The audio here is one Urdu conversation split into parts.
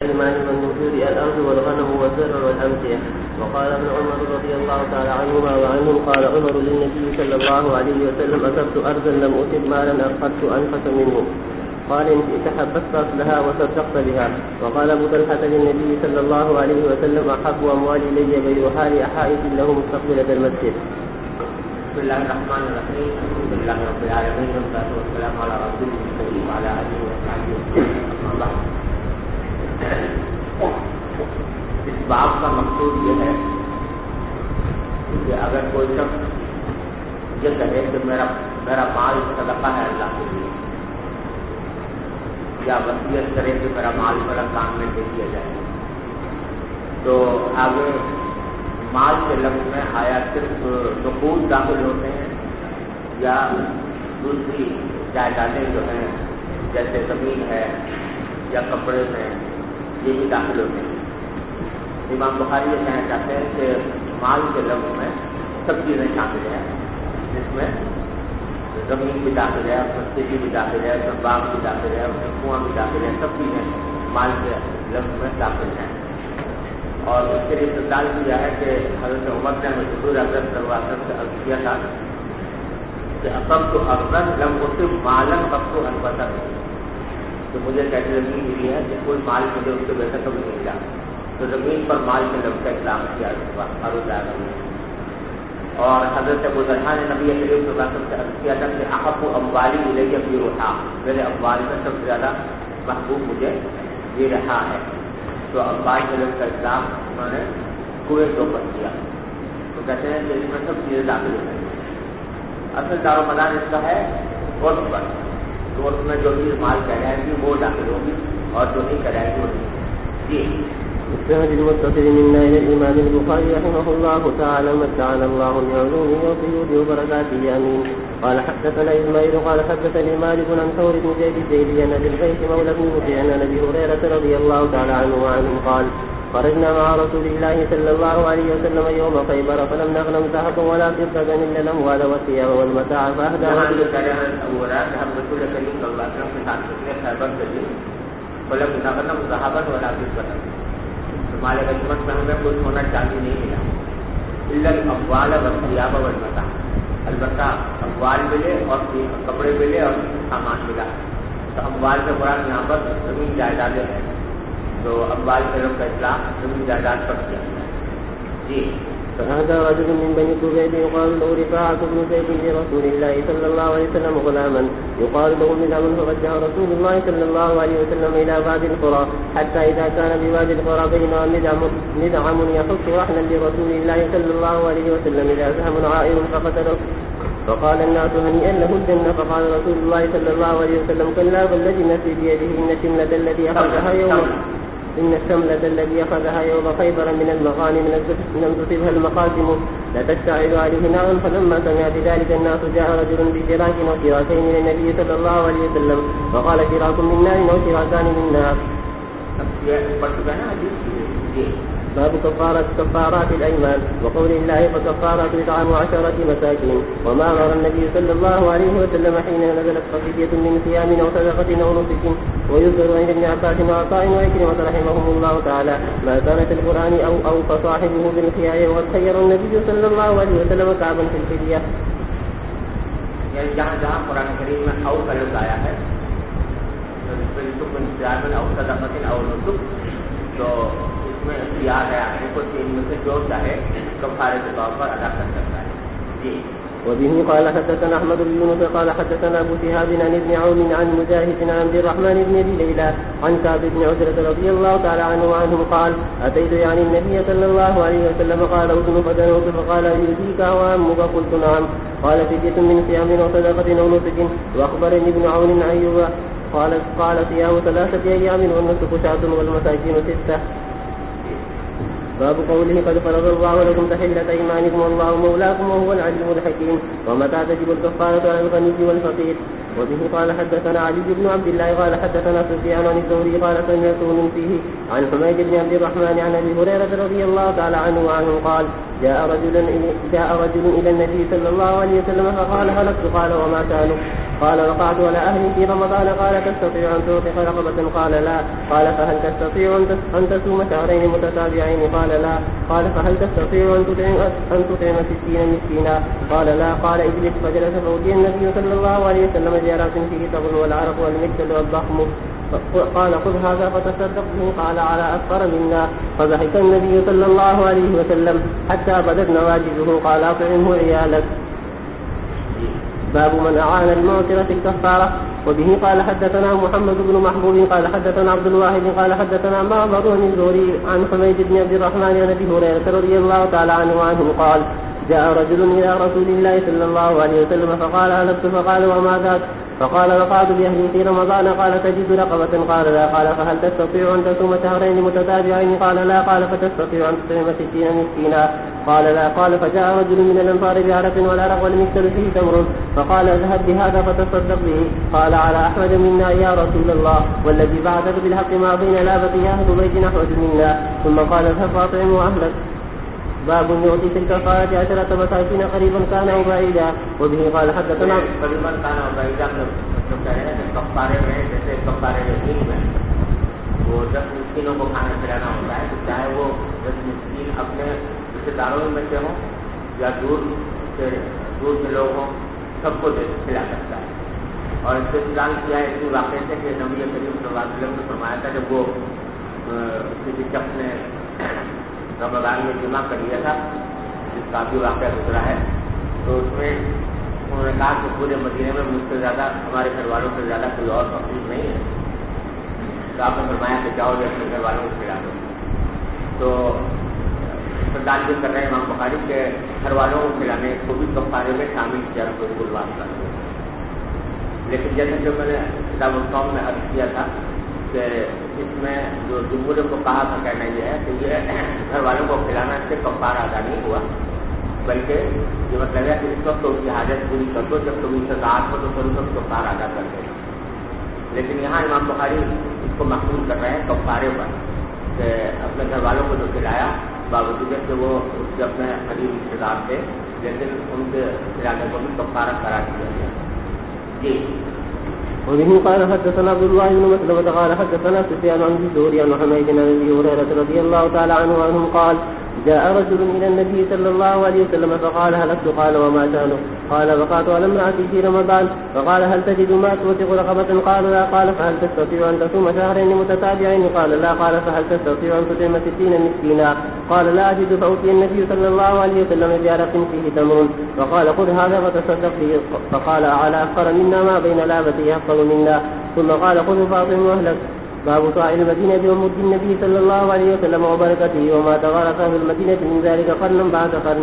الإيمان والنفور الأرض والغنم والزرع والأمتعة. وقال ابن عمر رضي الله تعالى عنهما وعنهم قال عمر للنبي صلى الله عليه وسلم أصبت أرضا لم أصب مالا أخذت أنفس منه. قال إن شئت حبست أصلها وصدقت بها. وقال أبو طلحة للنبي صلى الله عليه وسلم أحب أموالي إلي بيعها لأحائط له مستقبلة المسجد. بسم الله الرحمن الرحيم. الحمد لله رب العالمين والصلاة والسلام على رسوله الكريم وعلى آله وصحبه وسلم. اس باب کا مقصود یہ ہے کہ اگر کوئی شخص یہ کہے کہ میرا مال صدقہ ہے اللہ کے لیے، یا وصیت کرے کہ میرا مال بڑا کام میں دے دیا جائے، تو آگے مال کے لفظ میں آیا صرف نقود داخل ہوتے ہیں یا دوسری جائیدادیں جو ہیں جیسے زمین ہے یا کپڑے ہیں یہ بھی داخل ہوتے ہیں؟ امام بخاری یہ کہنا چاہتے ہیں کہ مال کے لفظ میں سب چیزیں شامل ہیں، جس میں زمین بھی داخل ہے، مسجد بھی داخل ہے، باغ بھی داخل ہے، کنواں بھی داخل ہے، سب چیزیں مال کے لفظ میں داخل ہیں۔ اور اس کے لیے استدلال کیا ہے کہ حضرت عمر نے حضور حضرت صلی اللہ علیہ وسلم سے عرض کیا تھا کہ اصبت ارضا لم اصب مالا قط انفسا، تو مجھے ایسی زمین ملی ہے کہ کوئی مال مجھے اس سے ویسا کبھی نہیں ملا، تو زمین پر مال کے لفظ کا اطلاق کیا عرض آ گئی۔ اور حضرت ابو طلحہ نے نبی کریم صلی اللہ علیہ وسلم سے عرض کیا تھا کہ احب اموالی الیہ بیعها، میرے اموال میں سب سے زیادہ محبوب مجھے یہ رہا ہے، تو اموال کے لفظ کا اطلاق انہوں نے کنویں کے اوپر کیا۔ تو کہتے ہیں کہ اس میں سب چیزیں داخل ہوتی ہیں۔ اصل دار و مدار اس کا ہے عرف پر، تو عرف میں جو چیز مال کہلائے گی وہ داخل ہوگی اور جو نہیں کہلائے گی وہ نہیں۔ جی السند المتصل منا إلى الإمام البخاري رحمه الله تعالى متعنا الله بعلومه وقيوده وبركاته آمين. قال حدثنا إسماعيل قال حدثني مالك عن ثور بن زيد الزيدي عن أبي البيت مولى بن مطيع عن أبي هريرة رضي الله تعالى عنه وعنهم قال خرجنا مع رسول الله صلى الله عليه وسلم يوم خيبر فلم نغنم ذهبا ولا فضة إلا الأموال والثياب والمتاع فأهدى رجل فلم نغنم ذهبا ولا فضة، ہمارے غنیمت میں ہمیں کوئی سونا چاندی نہیں ملا، الا الاموال والثياب والمتاع، البتہ اموال ملے اور کپڑے ملے اور سامان ملا۔ تو اموال سے مراد یہاں پر زمین جائیدادیں ہیں، تو اموال کے لوگ کا اطلاق زمین جائیداد پر کیا جی۔ فهذا رجل من بني قريظة يقال له رفاعة بن زيد لرسول الله صلى الله عليه وسلم غلاما يقال له مدعم، فرجع رسول الله صلى الله عليه وسلم إلى وادي القرى حتى إذا كان بوادي القرى بينما مدعم يحط رحلا لرسول الله صلى الله عليه وسلم إذا سهم عائر فقتله، فقال الناس هنيئا له الجنة، فقال رسول الله صلى الله عليه وسلم كلا والذي نفسي بيده إن الشملة الذي أخذها يوم خيبر من المغانم لم تصبها المقاسم لتشتعل عليه نار. فلما سمع بذلك الناس جاء رجل بشراك وشراكين إلى النبي صلى الله عليه وسلم فقال شراك من نار وشراكان من نار. باب كفارات الأيمان وقول الله فكفارات إطعام 10 مساكين. وما أمر النبي صلى الله عليه وسلم حين نزلت فدية من صيام أو صدقة أو نسك. ويذكر عند ابن عباس وعطاء وعكرمة رحمهم الله تعالى ما كانت القرآن أو فصاحبه بالخيار وقد خير النبي صلى الله عليه وسلم كعبا في الفدية. یعنی جہاں قرآن کریم میں او کا لفظ آیا ہے او صدقة او نسک، تو میں اختیار ہے آدمی کو تین میں سے جو چاہے کفارے کے طور پر ادا کر سکتا ہے جی۔ وبه قال حدثنا احمد بن يونس قال حدثنا ابو شهاب عن ابن عون عن مجاهد عن عبد الرحمن بن ابي ليلى عن كعب بن عجرة رضي الله تعالى عنه وعنهم قال اتيت يعني النبي صلى الله عليه وسلم قال اذن فدنوت فقال يؤذيك وامك قلت نعم قال فدية من صيام وصدقة او نسك. واخبرني ابن عون عن ايوب قال صيام 3 أيام والنسك 7 والمساكين 6. باب قوله قد فرض الله لكم تحلة أيمانكم والله مولاكم وهو العليم الحكيم. ومتى تجب الكفارة على الغني والفقير. وبه قال حدثنا علي بن عبد الله قال حدثنا سفيان عن الثوري قال سمعت من فيه عن حميد بن عبد الرحمن عن أبي هريرة رضي الله تعالى عنه وعنه قال جاء رجل إلى النبي صلى الله عليه وسلم فقال هلكت قال وما كانوا قال وقعت على أهلي في رمضان قال تستطيع أن تعتق رقبة قال لا قال فهل تستطيع أن تصوم شهرين متتابعين قال لا قال فهل تستطيع أن تطعم 60 مسكينا قال لا قال اجلس فجلس فأتي النبي صلى الله عليه وسلم جارات فيه تبن والعرق والمكتل والضخم قال خذ هذا فتصدق به قال على أكثر منا فضحك النبي صلى الله عليه وسلم حتى بدت نواجذه قال أطعمه عيالك. باب من أعان المعترة الكفارة. وبه قال حدثنا محمد بن محبوب قال حدثنا عبد الواحد قال حدثنا معمر بن الزهري عن حميد بن عبد الرحمن عن أبي هريرة رضي الله تعالى عنه وعنه قال جاء رجل إلى رسول الله صلى الله عليه وسلم فقال هلكت فقال وما ذاك فقال وقعت بأهلي في رمضان قال تجد رقبة قال لا قال فهل تستطيع أن تصوم شهرين متتابعين قال لا قال فتستطيع أن تطعم 60 مسكينا قال لا قال فجاء رجل من الأنصار بعرق والعرق والمكتل فيه تمر فقال اذهب بهذا فتصدق به قال على أحمد منا يا رسول الله والذي بعثك بالحق ما بين لابتي أهل بيت أحمد منا ثم قال اذهب فاطعمه أهلك. باب يعطي في الكفارة 10 مساكين قريبا كان أو بعيدا. وبه قال حدثنا قريبا كان أو بعيدا مطلب کہہ رہے ہیں کہ کفارے میں جیسے کفارے یقین میں وہ 10 مسکینوں کو کھانا کھلانا ہوتا ہے تو چاہے وہ 10 مسکین اپنے رشتے داروں میں سے ہوں یا دور کے لوگ ہوں سب کو کھلا سکتا ہے. اور اس سے استعمال کیا ہے اسی واقعے سے کہ نبی کریم صلی اللہ علیہ وسلم نے فرمایا تھا جب وہ کسی شخص نے رمضان میں جمع کر لیا تھا جس کا بھی واقعہ گزرا ہے تو اس میں انہوں نے کہا کہ پورے مدینے میں مجھ سے زیادہ ہمارے گھر والوں سے زیادہ کوئی اور فقیر نہیں ہے تو آپ نے فرمایا کہ جاؤ جو اپنے گھر والوں کو کھلا دو. تو تعلیم کر رہے ہیں امام بخاری کے گھر والوں کو کھلانے کو بھی کفارے میں شامل کیا کوئی کل بات کر. لیکن جیسے جو میں نے کتاب القوم میں عرض کیا تھا کہ اس میں جو جمہور کو کہا تھا کہنا یہ ہے کہ یہ گھر والوں کو کھلانا سے کفارہ ادا نہیں ہوا بلکہ یہ مطلب ہے کہ اس وقت ان کی حاجت پوری کر دو جب تم استطاعت ہو تو پھر اس وقت کفارہ ادا کر دو. لیکن یہاں امام بخاری اس کو محفوظ کر رہے ہیں کفارے پر کہ اپنے گھر والوں کو جو کھلایا باوجود کہ وہ اس کے اپنے قریب رشتے دار تھے لیکن ان کے کھلانے کو بھی کفارہ قرار دیا گیا. جی. وبه قال حدثنا عبد الله بن مسلمة قال حدثنا سفيان عن الزهري عن حميد بن ابي هريرة رضي الله تعالى عنه وعنهم قال جاء رجل إلى النبي صلى الله عليه وسلم فقال هلكت قال وما شأنه قال وقعت على امرأتي في رمضان فقال هل تجد ما توثق رقبة قال لا قال فهل تستطيع أن تصوم شهرين متتابعين قال لا قال فهل تستطيع أن تطعم 60 مسكينا قال لا أجد فأتي النبي صلى الله عليه وسلم بعرق فيه تمر فقال خذ هذا فتصدق به فقال على أفقر منا ما بين لابتي أفقر منا ثم قال خذ فاطم أهلك. باب طاع المدينة ومد النبي صلى الله عليه وسلم وبركته وما تغارق في المدينة من ذلك قرن بعد قرن.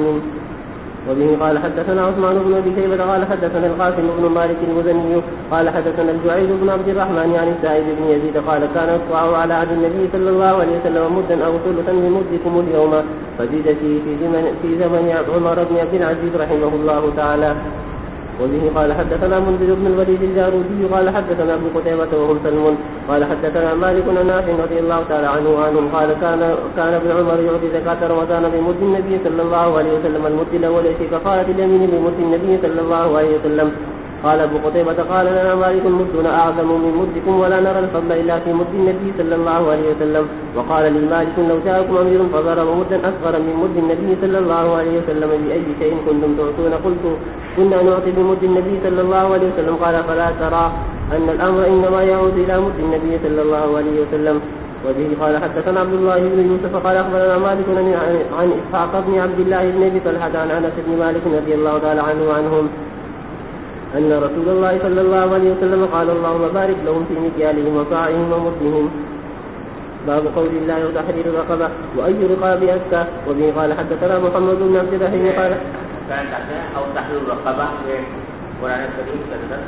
وبه قال حدثنا عثمان بن ابي شيبة قال حدثنا القاسم بن مالك المزني قال حدثنا الجعيد بن عبد الرحمن عن السائب بن يزيد قال كان الطاع على عهد النبي صلى الله عليه وسلم مدا او ثلثا من مدكم اليوم فزيد في زمن عمر بن عبد العزيز رحمه الله تعالى. وبه قال حدثنا منذر بن الوليد الجارودي قال حدثنا ابن قتيبة وهم سلم قال حدثنا مالك عن نافع رضي الله تعالى عنه وعنهم قال كان ابن عمر يعطي زكاة رمضان بمد النبي صلى الله عليه وسلم المد الأول في كفارة اليمين بمد النبي صلى الله عليه وسلم. قال ابو قتيبة قال لنا مالك مدنا أعظم من مدكم ولا نرى الفضل إلا في مد النبي صلى الله عليه وسلم. وقال لي مالك لو جاءكم أمير فضرب مدا أصغر من مد النبي صلى الله عليه وسلم بأي شيء كنتم تعطون قلت كنا نعطي بمد النبي صلى الله عليه وسلم قال فلا ترى أن الأمر إنما يعود إلى مد النبي صلى الله عليه وسلم. وبه قال حدثنا عبد الله بن يوسف قال أخبرنا مالك عن إسحاق بن عبد الله بن أبي طلحة عن أنس بن مالك رضي الله تعالى عنه وعنهم أن رسول الله صلى الله عليه وسلم قال اللهم بارك لهم في مكيالهم وصاعهم ومدهم. باب قول الله وتحرير الرقبة وأي رقاب أزكى. وبه قال حدثنا محمد بن عبد الرحيم قال أو تحرير الرقبة قرآن کریم کے اندر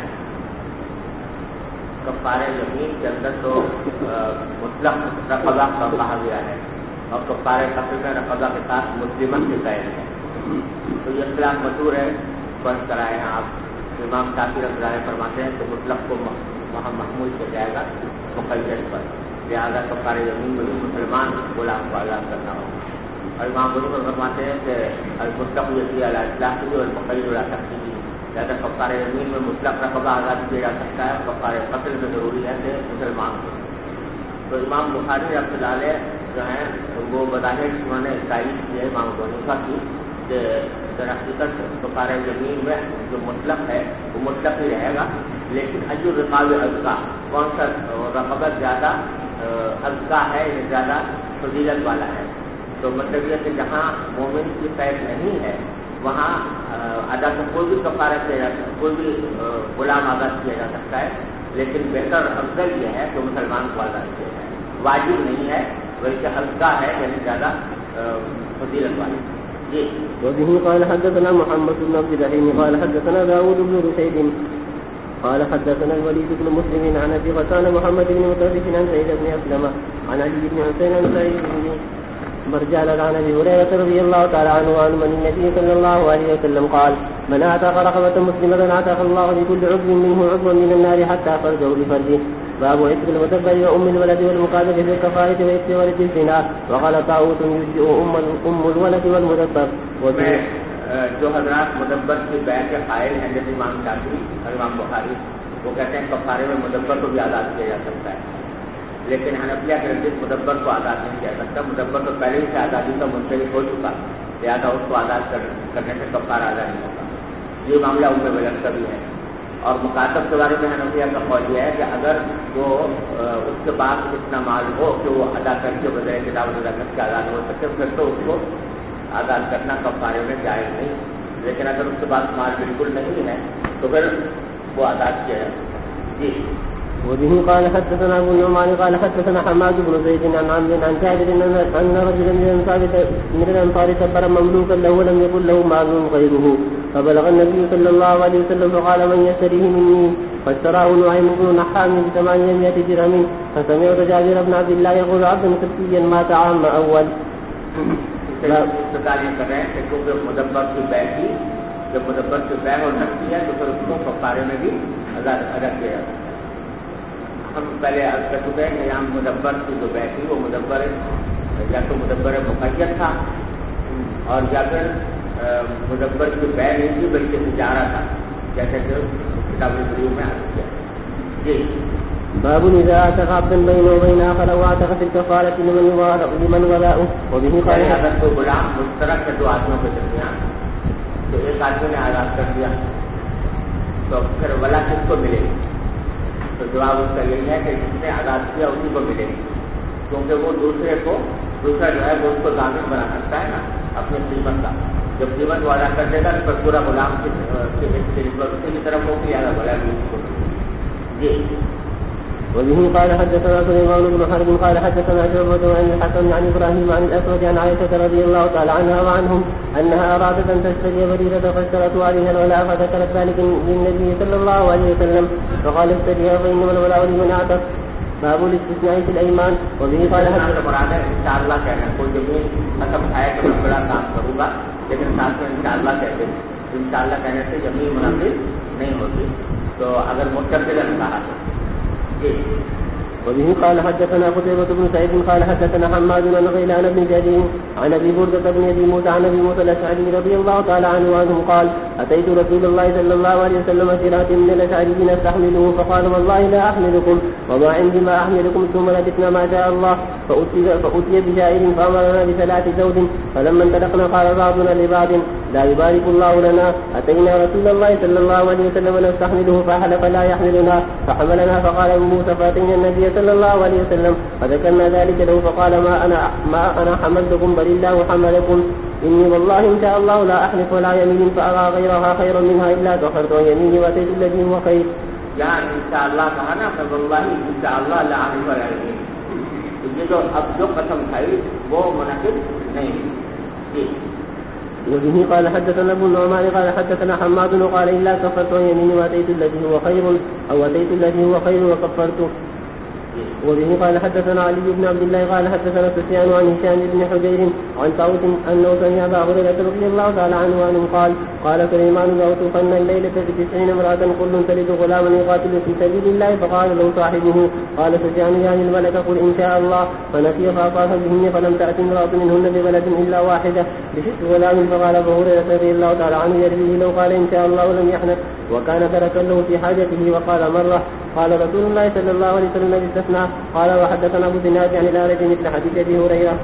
کفارہ یمین کے اندر تو مطلق رقبہ کا کہا گیا ہے اور کفارہ قتل میں رقبہ کے ساتھ مسلمن کے قید ہے. تو یہ اختلاف مشہور ہے فرض کرائے ہیں آپ. امام شافعی رحمۃ اللہ فرماتے ہیں کہ مطلق کو وہاں محمول کیا جائے گا مقید پر لہٰذا کفارہ یمین میں بھی مسلمان غلام کو آزاد کرنا ہوگا. اور امام بزرگ فرماتے ہیں کہ المطلق یقین علی اطلاق اور مقید علی تقسیم لہٰذا کفارہ یمین میں مطلق رقبہ آزاد کیا جا سکتا ہے. کفارہ قتل میں ضروری ہے کہ مسلمان کو. تو امام بخاری رحمۃ اللہ علیہ جو ہیں وہ بظاہر انہوں نے تائید کی ہے امام ابو حنیفہ کی کہ در حقیقت کفارہ یمین میں جو مطلق ہے وہ مطلق ہی رہے گا، لیکن ایو رقاب ازکا، کون سا رقبت زیادہ ازکا ہے یا زیادہ فضیلت والا ہے. تو مطلب یہ کہ جہاں مومن کی قید نہیں ہے وہاں ادا کو کوئی بھی کفارہ کیا جا سکتا، کوئی بھی غلام آزاد کیا جا سکتا ہے، لیکن بہتر افضل یہ ہے کہ مسلمان کو آزاد کیا جائے. واجب نہیں ہے بلکہ ازکا ہے، یعنی زیادہ فضیلت والی. جی. وبه قال حدثنا محمد بن عبد الرحيم قال حدثنا داود بن رشيد قال حدثنا الوليد بن مسلم عن ابي غسان محمد بن مطرف عن سعيد بن اسلم عن علي بن حسين عن سعيد بن مرجان عن ابي هريره رضي الله تعالى عنه عن النبي صلى الله عليه وسلم قال من اعتق رقبه مسلمه اعتق الله بكل عضو منه عضوا من النار حتى فرجه بفرجه. باب عتق المدبر وام الولد والمقاذف في الكفاره وعتق ولد الزنا. وقال طاووس يجزئ ام الولد والمدبر. جو حضرات مدبر کی بیع کے قائل ہیں جیسے امام شافعی اور امام بخاری، وہ کہتے ہیں کفارے میں مدبر کو بھی آزاد کیا جا سکتا ہے، لیکن حنفیہ کے نزدیک مدبر کو آزاد نہیں کیا سکتا. مدبر تو پہلے ہی سے آزادی کا منتخب ہو چکا، لہٰذا اس کو آزاد کرنے سے کفارہ آزاد نہیں ہوگا. یہ معاملہ ام الولد کا بھی ہے. اور مکاتب کے بارے میں حنفیہ کا قول یہ ہے کہ اگر وہ اس کے بعد اتنا مال ہو کہ وہ ادا کر کے بغیر کتاب ادا کر کے آزاد ہو سکے پھر تو اس کو آزاد کرنا کفارے میں جائز نہیں، لیکن اگر اس کے بعد مال بالکل نہیں ہے تو پھر وہ آزاد کیا جائے. جی. وبه قال حدثنا ابو النعمان قال حدثنا حماد بن زيد عن عمرو عن جابر ان رجلا من الانصار سبر مملوكا له ولم يكن له مال غيره فبلغ النبي صلى الله عليه وسلم فقال من يشتريه مني فاشتراه نعيم بن نحام ب800 درهم. فسمعت جابر بن عبد الله يقول عبد قبطيا مات عام اول. تعلیم کر رہے ہیں کہ کیونکہ مدبر کی بیع کی، جب مدبر کی بیع ہو سکتی ہے تو پھر اس کو کفارے میں بھی ادا کیا جاتا ہے. ہم پہلے عرض کر چکے ہیں کہ یہاں مدبر کی جو بیع تھی وہ مدبر یا تو مدبر مقید تھا اور یا پھر مدبر کی بیع نہیں تھی بلکہ تجارہ تھا، جیسے کہ کتاب البیوع میں عرض کیا. جی. باب اذا اعتق عبدا بينه وبين اخر واعتق في الكفاره لمن ولاؤه. وبه قال اگر کوئی غلام مشترک ہے دو آدمیوں کے درمیان تو ایک آدمی نے آزاد کر دیا تو پھر ولا کس کو ملے گی؟ تو جواب اس کا یہی ہے کہ جس نے آزاد کیا اسی کو ملے گی، کیونکہ وہ دوسرا جو ہے وہ اس کو ضامن بنا سکتا ہے نا اپنے قیمت کا. جب قیمت وہ ادا کر دے گا تو پورا غلام کی طرف ہوگی یا غلام کی کو. جی. وبه قال حدثنا سليمان بن حرب قال حدثنا شعبة عن الحسن عن ابراهيم عن الاسود عن عائشة رضي الله تعالى عنها وعنهم انها ارادت ان تشتري بريدة فاشترت عليها الولاء فذكرت ذلك للنبي صلى الله عليه وسلم فقال اشتريها فانما الولاء لمن اعتق. باب الاستثناء في الايمان. وبه قال حدثنا انشاءاللہ کہنا کوئی زمین قسم کھائے کہ میں بڑا کام کروں گا لیکن ساتھ میں انشاءاللہ کہتے ہیں. انشاءاللہ کہنے سے زمین منعقد نہیں ہوتی، تو اگر مستقل کہا تو. وبه قال حدثنا قتيبة بن سعيد قال حدثنا حماد بن غيلان بن جرير عن ابي بردة بن ابي موسى عن ابي موسى الاشعري رضي الله تعالى عنه قال اتيت رسول الله صلى الله عليه وسلم سرات من الاشعريين استحمله فقال والله لا احملكم وما عندي ما احملكم ثم لبثنا ما شاء الله فأتي بجائر فامرنا بثلاث زوج فلما انطلقنا قال بعضنا لبعض لا يبارك الله لنا. اتينا رسول الله صلى الله عليه وسلم نستحمله فحلف لا يحملنا فحملنا فقال ابو موسى فاتينا النبي صلى الله عليه وسلم فذكرنا ذلك له فقال ما انا حملتكم بل الله حملكم اني والله ان شاء الله لا احلف ولا يمين فارى غيرها خيرا منها الا كفرت عن يميني واتيت الذي هو خير. یہاں انشاءاللہ کہا نا واللہ انشاءاللہ لا احلف ولا يمين، یہ جو اب جو قسم کھائی وہ منعقد نہیں. جی. وبه قال حدثنا ابو النعمان قال حدثنا حماد قال الا كفرت عن يميني واتيت الذي هو خير او اتيت الذي هو خير وكفرته. وبه قال حدثنا علي بن عبد الله قال حدثنا سفيان عن هشام بن حجير عن طاووس انه سمع ابا هريره رضي الله تعالى عنه قال سليمان لاطوفن الليله ب90 امراه كل تلد غلاما يقاتل في سبيل الله فقال له صاحبه قال سفيان يعني الملك قل ان شاء الله فنسي فاطاف بهن فلم تأت امراه منهن ببلد الا واحده بشق غلام فقال ابو هريره رضي الله تعالى عنه يرميه لو قال ان شاء الله لم يحنث وكان تركا له في حاجته وقال مره قال رسول الله صلى الله عليه وسلم استثنى. قال وحدثنا ابو زناد عن الأعرج مثل حديث ابي هريره.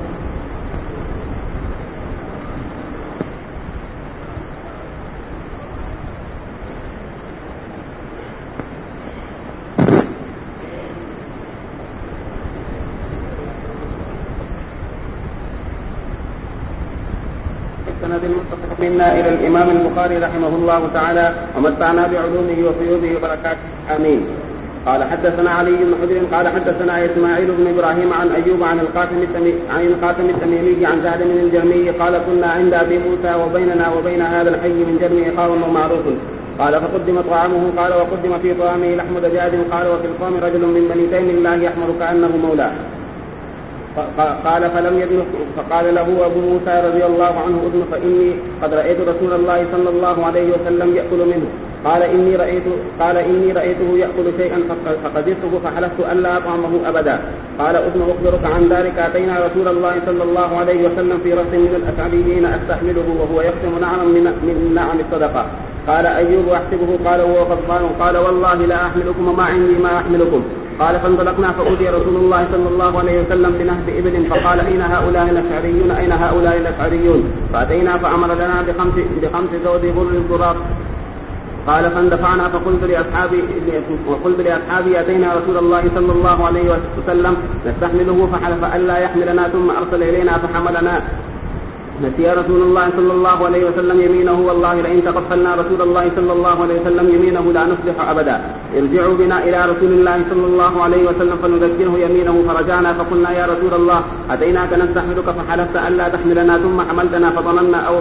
السند المتصل منا الى الامام البخاري رحمه الله تعالى ومتعنا بعلومه وفيوضه وبركاته امين. قال حدثنا علي بن حجر قال حدثنا اسماعيل بن ابراهيم عن ايوب عن القاسم التميمي عن زهد بن الجرمي قال كنا عند ابي موسى وبيننا وبين هذا الحي من جرمي قوم معروف قال فقدم طعامه قال وقدم في طعامه لحم دجاج قال وفي القوم رجل من بني تيم الله يحمر كانه مولاه قال فلم يدن فقال له ابو موسى رضي الله عنه اذن فاني قد رايت رسول الله صلى الله عليه وسلم ياكل منه قال اني رايته ياكل شيئا فقدرته فحلفت الا اطعمه ابدا. قال اذن اخبرك عن ذلك اتينا رسول الله صلى الله عليه وسلم في رأس من الاشعريين استحمله وهو يقسم نعما من نعم الصدقه. قال ايوب احسبه قال وهو غضبان قال والله لا احملكم وما عندي ما احملكم. قال فانطلقنا فأوتي رسول الله صلى الله عليه وسلم بنهب إبل فقال أين هؤلاء الأشعريون أين هؤلاء الأشعريون فأتينا فأمر لنا بخمس زود بر الضراب. قال فاندفعنا فقلت لأصحابي أتينا رسول الله صلى الله عليه وسلم نستحمله فحلف ألا يحملنا ثم أرسل إلينا فحملنا. نسي رسول الله صلى الله عليه وسلم يمينه والله لئن تقبلنا رسول الله صلى الله عليه وسلم يمينه لا نصلح أبدا. ارجعوا بنا إلى رسول الله صلى الله عليه وسلم فنذكره يمينه فرجعنا فقلنا يا رسول الله أتيناك نستحملك فحلفت ألا تحملنا ثم حملتنا فظننا أو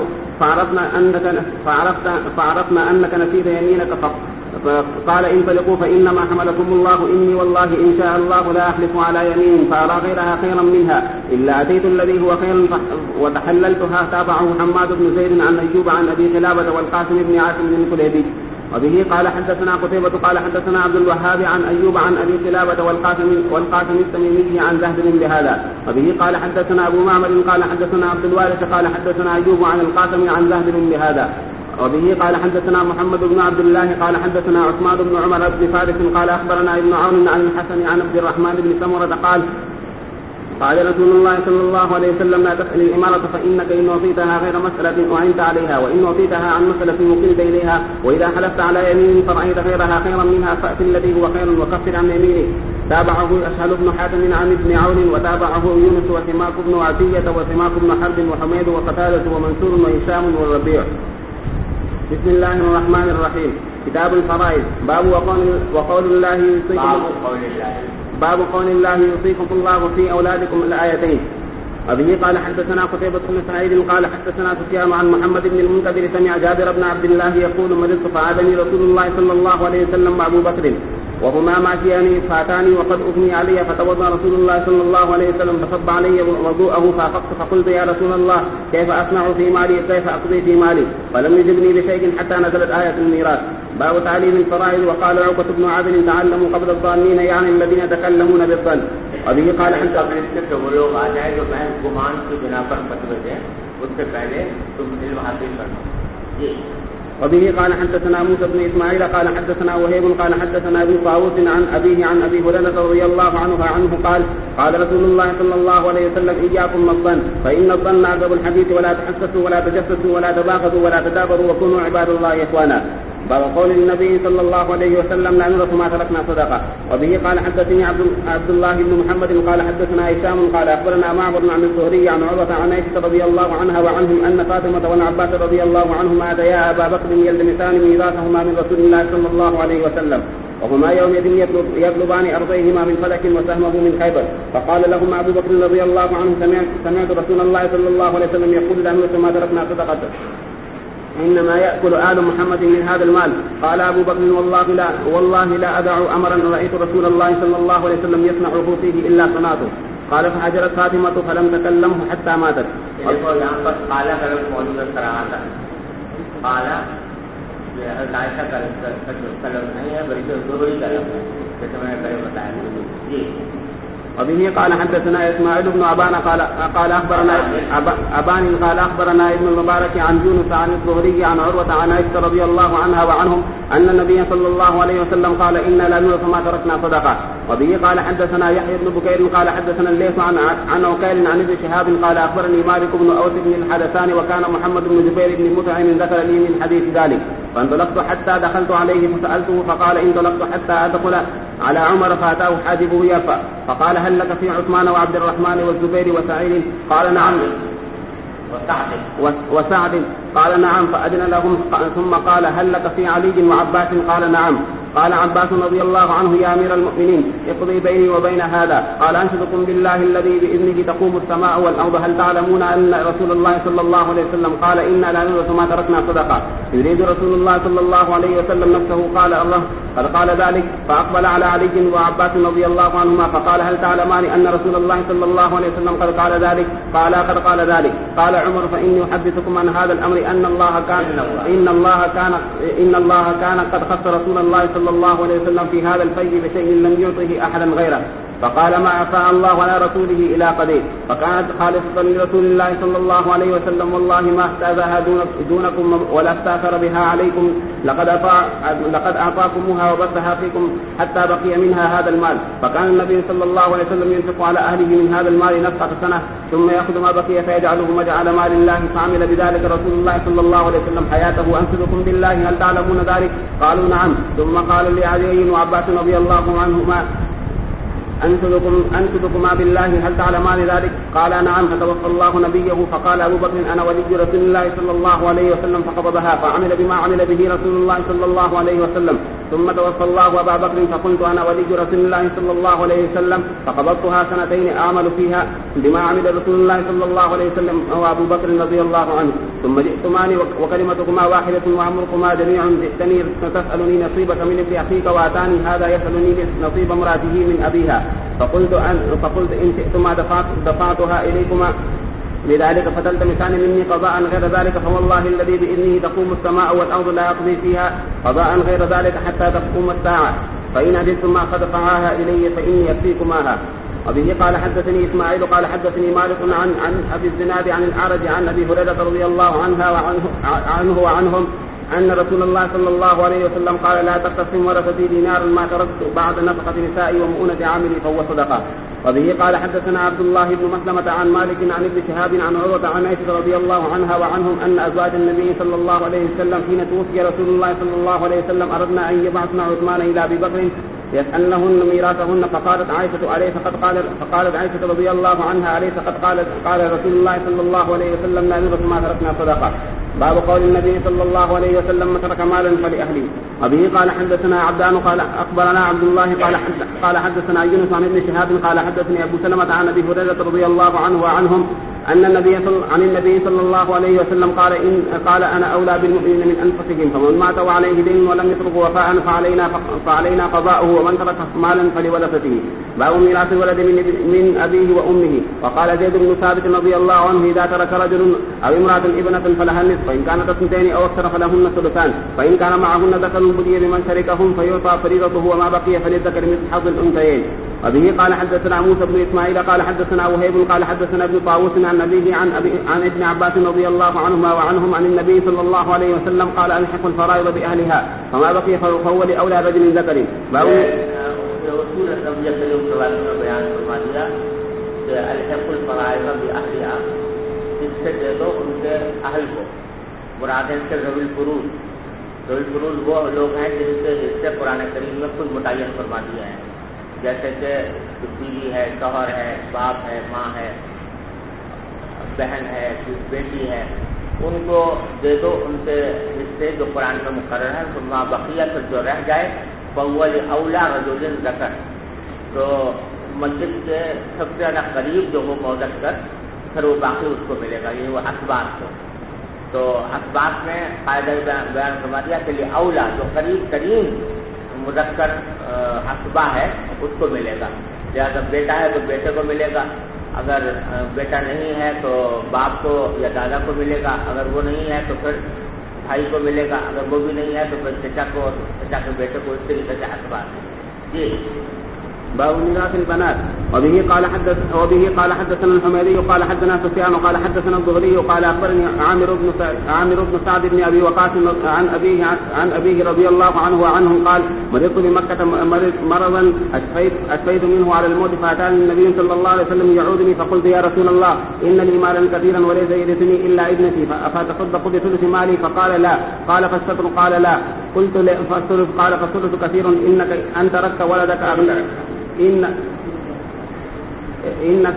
فعرفنا أنك نسيت يمينك قال انطلقوا فإنما حملكم الله إني والله إن شاء الله لا أحلف على يمين فأرى غيرها خيرا منها إلا أتيت الذي هو خير وتحللتها. تابعه حماد بن زيد عن أيوب عن أبي قلابة والقاسم بن عاصم بن كليبي. وبه قال حدثنا قتيبة قال حدثنا عبد الوهاب عن أيوب عن أبي قلابة والقاسم التميمي عن زهد بهذا. وبه قال حدثنا أبو معمر قال حدثنا عبد الوارث قال حدثنا أيوب عن القاسم عن زهد بهذا. وبه قال حدثنا محمد بن عبد الله قال حدثنا عثمان بن عمر بن فارس قال أخبرنا ابن عون عن الحسن عن عبد الرحمن بن سمرة قال رسول الله صلى الله عليه وسلم لا تسأل الإمارة فإنك إن وصيتها غير مسألة أعنت عليها وإن وصيتها عن مسألة وكلت إليها وإذا حلفت على يمين فرأيت غيرها خيرا منها فأت الذي هو خير وكفر عن يمينه. تابعه أسهل بن حاتم عن ابن عون وتابعه يونس وسماك بن عتية وسماك بن حرب وحميد وقتادة ومنصور وهشام والربيع. بسم الله الرحمن الرحيم. كتاب الفرائض. باب قول الله يوصيكم الله في أولادكم الآيتين. وبه قال حدثنا قتيبة بن سعيد قال حدثنا سفيان عن محمد بن المنكدر سمع جابر بن عبد الله يقول مرضت فعادني رسول الله صلى الله عليه وسلم وأبو بكر وهما ماشيان فاتاني وقد أغمي علي فتوضأ رسول الله صلى الله عليه وسلم فصب علي وضوءه فأخذت فقلت يا رسول الله كيف أصنع في مالي كيف أقضي في مالي فلم يجبني بشيء حتى نزلت آية الميراث. باب تعليم الفرائض. وقال عقبة بن عامر تعلموا قبل الظانين يعني الذين يتكلمون بالظن. وبه قال وہ لوگ آ جائیں جو محض گمان کی بنا پر فتوی دیں اس سے پہلے تم علم حاصل کرنا. وبه قال حدثنا موسى بن إسماعيل قال حدثنا وهيب قال حدثنا ابن طاووس عن أبيه عن أبي هريرة رضي الله عنه قال رسول الله صلى الله عليه وسلم إياكم الظن فإن الظن أكذب الحديث ولا تحسسوا ولا تجسسوا ولا تباغضوا ولا تدابروا وكونوا عباد الله إخوانا. باب قول النبي صلى الله عليه وسلم لا نورث ما تركنا صدقة. وبه قال حدثني عبد الله بن محمد قال حدثنا هشام قال أخبرنا معمر عن الزهري عن عروة عن عائشة رضي الله عنها وعنهم أن فاطمة والعباس رضي الله عنهما أتيا أبا بكر يلتمسان ميراثهما من رسول الله صلى الله عليه وسلم وهما يومئذ يطلبان أرضيهما من فلك وسهمه من خيبر. فقال لهما أبو بكر رضي الله عنه سمعت رسول الله صلى الله عليه وسلم يقول لا نورث ما تركنا صدقة. إنما يأكل آل محمد من هذا المال. قال أبو بكر والله لا أدع أمرا رأيت رسول الله صلى الله عليه وسلم يصنعه فيه إلا صنعته. قال فحجرت فاطمة فلم تكلمه حتى ماتت. یہاں پر قالا کا لفظ موجود نظر آتا ہے. قالا حضرت عائشہ کا لفظ نہیں ہے بلکہ ضروری کا لفظ ہے جیسے میں نے پہلے بتایا. جی. وبه قال حدثنا إسماعيل بن أبان قال أخبرنا ابن المبارك عن يونس عن الزهري عن عروة عن عائشة رضي الله عنها وعنهم أن النبي صلى الله عليه وسلم قال إنا لا نورث ما تركنا صدقة. وبه قال حدثنا يحيى بن بكير قال حدثنا الليث عن عقيل عن ابن شهاب قال أخبرني مالك بن أوس بن الحدثان وكان محمد بن جبير بن مطعم ذكر لي من حديث ذلك. فانطلقت حتى دخلت عليه فسألته فقال انطلقت حتى أدخل على عمر فأتاه حاجبه يرفع فقال هل لك في عثمان وعبد الرحمن والزبير وسعيد؟ قال نعم. وسعد؟ قال نعم. فأذن لهم ثم قال هل لك في علي وعباس؟ قال نعم. قال عباس رضي الله عنه يا أمير المؤمنين اقضي بيني وبين هذا. قال أنشدكم بالله الذي بإذنه تقوم السماء والأرض هل تعلمون أن رسول الله صلى الله عليه وسلم قال إنا لا نورث ما تركنا صدقة. يريد رسول الله صلى الله عليه وسلم نفسه. قال الله قد قال ذلك. فأقبل على علي وعباس رضي الله عنهما فقال هل تعلمان أن رسول الله صلى الله عليه وسلم قد قال ذلك؟ قال قد قال ذلك. قال عمر فإني أحدثكم عن هذا الأمر أن الله كان قد خص رسول الله صلى الله عليه وسلم في هذا الفيء بشيء لم يعطه أحدا غيره. فقال ما أفاء الله على رسوله إلى قدير. فكانت خالصة لرسول الله صلى الله عليه وسلم والله ما احتاجها دونكم ولا استاثر بها عليكم لقد أعطاكمها وبثها فيكم حتى بقي منها هذا المال. فكان النبي صلى الله عليه وسلم ينفق على أهله من هذا المال نفقة سنة ثم يأخذ ما بقي فيجعله مجعل مال الله. فعمل بذلك رسول الله صلى الله عليه وسلم حياته. أنشدكم بالله هل تعلمون ذلك؟ قالوا نعم. ثم قال لعلي وعباس رضي الله عنهما أنشدكما بالله هل تعلمان ذلك؟ قال نعم. فتوفى الله نبيه. فقال أبو بكر أنا ولي رسول الله صلى الله عليه وسلم فقبضها فعمل بما عمل به رسول الله صلى الله عليه وسلم. ثم توفى الله أبا بكر فقلت أنا ولي رسول الله صلى الله عليه وسلم فقبضتها سنتين أعمل فيها بما عمل رسول الله صلى الله عليه وسلم وأبو بكر رضي الله عنه. ثم جئتمان وكلمتكما واحدة وأمركما جميع. جئتني تسألني نصيبك من ابن أخيك وأتاني هذا يسألني نصيب امرأته من أبيها. فقلت إن شئتما دفعتها إليكما لذلك فتلتمسان مني قضاء غير ذلك فوالله الذي بإذنه تقوم السماء والأرض لا يقضي فيها قضاء غير ذلك حتى تقوم الساعة. فإن أجدتم ما قدفعاها إلي فإني يكفيكماها. وبه قال حدثني إسماعيل قال حدثني مالك عن أبي الزناد عن الأعرج عن أبي هريرة رضي الله عنه وعنهم أن رسول الله صلى الله عليه وسلم قال لا تقسم ورثتي دينار ما تركت بعد نفقة نسائي ومؤونة عاملي فهو صدقة. وبه قال حدثنا عبد الله بن مسلمة عن مالك عن ابن شهاب عن عروة عن عائشة رضي الله عنها وعنهم أن أزواج النبي صلى الله عليه وسلم حين توفي رسول الله صلى الله عليه وسلم أردنا أن يبعثن عثمان إلى أبي بكر يسألنهن ميراثهن. فقالت عائشة رضي الله عنها أليس قد قال رسول الله صلى الله عليه وسلم لا نورث ما تركنا صدقة. باب قول النبي صلى الله عليه وسلم من ترك مالا فلأهله. وبه قال حدثنا عبدان قال أخبرنا عبد الله قال حدثنا يونس عن ابن شهاب قال حدثني أبو سلمة عن أبي هريرة رضي الله عنه وعنهم أن النبي صلى الله عليه وسلم قال أنا أولى بالمؤمنين من أنفسهم فمن مات وعليه دين ولم يترك وفاء فعلينا قضاؤه ومن ترك مالا فلورثته. باب ميراث الولد من أبيه وأمه. وقال زيد بن ثابت رضي الله عنه إذا ترك رجل أو امرأة ابنة فلها النصف فإن كانت اثنتين أو أكثر فلهن الثلثان فإن كان معهن ذكر بدي بمن شركهم فيعطى فريضته وما بقي فللذكر مثل حظ الأنثيين. وبه قال حدثنا موسى بن إسماعيل قال حدثنا وهيب قال حدثنا ابن طاووس عن أبيه عن ابن عباس رضي الله عنهما وعنهم عن النبي صلى الله عليه وسلم قال ألحقوا الفرائض بأهلها فما بقي فهو لأولى رجل ذكر. رسول اللہ صلی اللہ علیہ وسلم نے بیان فرما دیا کہ الحق الفرائض بأهلها اس سے دے دو ان کے اہل کو. مراد سے ذوی الفروض وہ لوگ ہیں جن کے حصے قرآن کریم میں خود متعین فرما دیا ہے جیسے کہ بیوی ہے, شوہر ہے, باپ ہے, ماں ہے, بہن ہے, بیٹی ہے, ان کو دے دو ان کے حصے جو قرآن میں مقرر ہے. ثم بقیہ جو رہ جائے فاول اولا رجل ذکر تو مسجد کے سب سے زیادہ قریب جو وہ موجود کر پھر وہ باقی اس کو ملے گا. یہ وہ اسباب کو تو اسباب میں قاعدہ بیان فرما دیا کہ لیے اولا جو قریب ترین مذکر اسبا ہے اس کو ملے گا. لہٰذا بیٹا ہے تو بیٹے کو ملے گا, اگر بیٹا نہیں ہے تو باپ کو یا دادا کو ملے گا, اگر وہ نہیں ہے تو پھر بھائی کو ملے گا, اگر وہ بھی نہیں ہے تو پھر چچا کے بیٹے کو. اس طریقے سے اسباب ہے. جی باب ميراث البنات. وبه قال حدثنا الحميدي قال حدثنا سفيان قال حدثنا الزهري قال اخبرني عامر بن سعد بن ابي وقاص عن ابيه رضي الله عنه وعنهم قال مرضت بمكة مرضا اشفيت منه على الموت فاتاني النبي صلى الله عليه وسلم يعودني فقلت يا رسول الله ان لي مالا كثيرا وليس يرثني الا ابنتي فاتصدق بثلث مالي فقال لا قال فالستر قال لا قلت فالثلث قال فالثلث كثير انك ان تركت ولدك إنك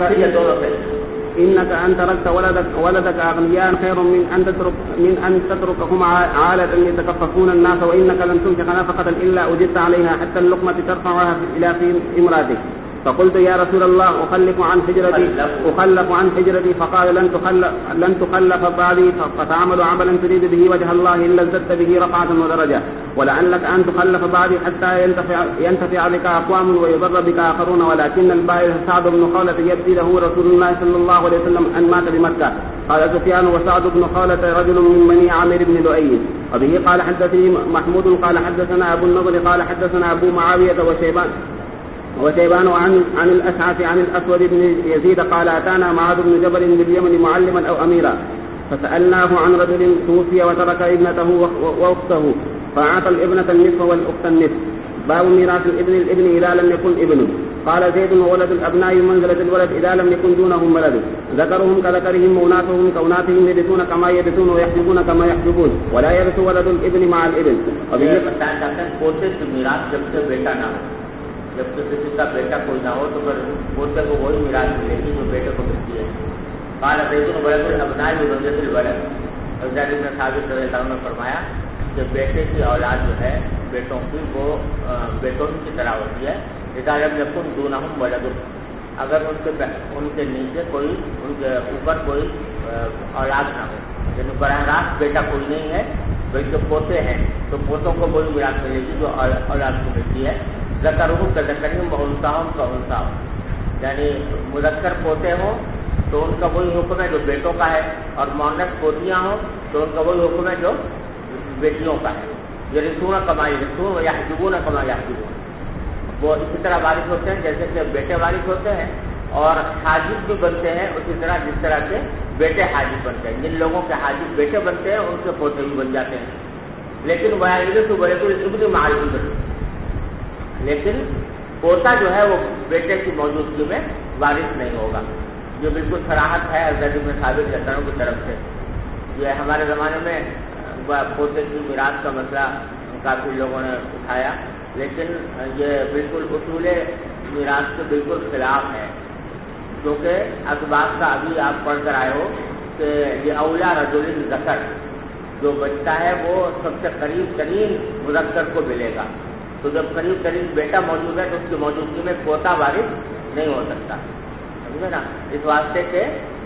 أن تركت ولدك أغنياء خير من أن تتركهم عالة يتكففون الناس وإنك لن تنفق نفقة إلا أجدت عليها حتى اللقمة ترفعها إلى في امرأتك. فقلت يا رسول الله أخلف عن حجرتي فقال لن تخلف بعدي فتعمل عملا تريد به وجه الله إلا ازددت به رفعة ودرجة ولعلك أن تخلف بعدي حتى ينتفع بك أقوام ويضر بك آخرون ولكن البائس سعد بن خولة يبدي له رسول الله صلى الله عليه وسلم أن مات بمكة. قال سفيان وسعد بن خولة رجل من بني عامر بن لؤي. وبه قال حدثني محمود قال حدثنا أبو النضر قال حدثنا أبو معاوية وشيبان عن الأشعث عن الأسود بن يزيد قال أتانا معاذ بن جبل باليمن معلما أو أميرا فسألناه عن رجل توفي وترك ابنته وأخته فأعطى الابنة النصف والأخت النصف. باب ميراث الابن إذا لم يكن ابن. قال زيد وولد الأبناء منزلة الولد إذا لم يكن دونهم ولد ذكرهم كذكرهم وأناثهم كأناثهم يرثون كما يرثون ويحجبون كما يحجبون ولا يرث ولد الابن مع الابن. جب تو کسی کا بیٹا کوئی نہ ہو تو پھر پوتے کو وہی میراث ملے گی جو بیٹے کو ملتی ہے. قال زید ولد الابناء بمنزلة الولد. حضرت ابن ثابت رضی اللہ عنہ نے فرمایا کہ بیٹے کی اولاد جو ہے بیٹوں کی وہ بیٹوں کی طرح ہوتی ہے. اذا لم يكن دونهم ولد, اگر ان کے نیچے کوئی ان کے اوپر کوئی اولاد نہ ہو, یعنی براہ راست بیٹا کوئی نہیں ہے بلکہ پوتے ہیں, تو پوتوں کو وہی میراث ملے گی جو اولاد کو ملتی ہے. ذکرہم کذکرہم وانثاہم کانثاہم, یعنی مذکر پوتے ہوں تو ان کا وہی حکم ہے جو بیٹوں کا ہے, اور مؤنث پوتیاں ہوں تو ان کا وہی حکم ہے جو بیٹیوں کا ہے. یرثون کما یرثون ویحجبون کما یحجبون, وہ اسی طرح وارث ہوتے ہیں جیسے کہ بیٹے وارث ہوتے ہیں, اور حاجب بھی بنتے ہیں اسی طرح جس طرح سے بیٹے حاجب بنتے ہیں. جن لوگوں کے حاجب بیٹے بنتے ہیں ان کے پوتے بھی بن جاتے ہیں. لیکن وَيَرِثُ وَلَدُ الْإِبْنِ مَعَ الْإِبْنِ, لیکن پوتا جو ہے وہ بیٹے کی موجودگی میں وارث نہیں ہوگا. جو بالکل صراحت ہے حضرت ابن ثابت رضی اللہ عنہ کی طرف سے. یہ ہمارے زمانے میں پوتے کی میراث کا مسئلہ کافی لوگوں نے اٹھایا, لیکن یہ بالکل اصول میراث کے بالکل خلاف ہے, کیونکہ اسباب کا ابھی آپ پڑھ کر آئے ہو کہ یہ اولا رجل ذکر, جو بچہ ہے وہ سب سے قریب ترین مذکر کو ملے گا. تو جب قریب ترین بیٹا موجود ہے تو اس کی موجودگی میں پوتا وارث نہیں ہو سکتا, سمجھے نا. اس واسطے کہ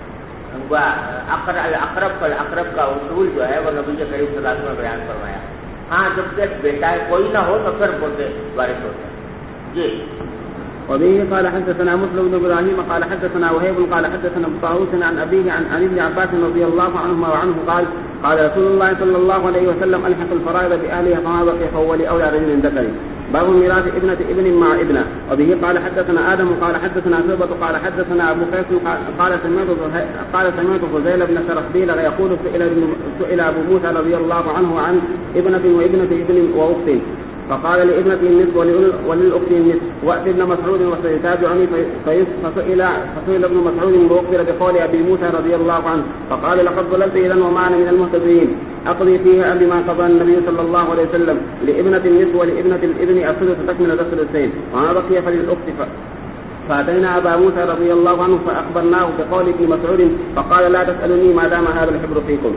اقرب کا اصول جو ہے وہ نبی کریم صلی اللہ علیہ وسلم نے بیان فرمایا. ہاں جب تک بیٹا ہے کوئی نہ ہو تو پھر پوتے وارث ہوتے ہیں. جی وبه قال حدثنا مسلم بن ابراهيم قال حدثنا وهيب قال حدثنا طاووس عن ابيه عن ابن عباس رضي الله عنهما وعنه قال رسول الله صلى الله عليه وسلم الحق الفرائض باهلها فما بقي فهو لاولى رجل ذكر. باب ميراث ابنة ابن مع ابنه. وبه قال حدثنا ادم قال حدثنا شعبة قال حدثنا ابو قيس قال سمعت فزيل بن شرحبيل يقول سئل ابو موسى رضي الله عنه عن ابنة وابنة ابن واخت فقال لابنته النصف وللأخت النصف وأتي ابن مسعود وسيتابعني فسئل ابن مسعود وأخبر بقول أبي موسى رضي الله عنه فقال لقد ضللت إذا وما أنا من المهتدين أقضي فيها بما قضى النبي صلى الله عليه وسلم لابنة النصف ولابنة الابن الثلث تكمل الثلثين وما بقي فللأخت. فأتينا أبا موسى رضي الله عنه فأخبرناه بقول ابن مسعود فقال لا تسألني ما دام هذا الحبر فيكم.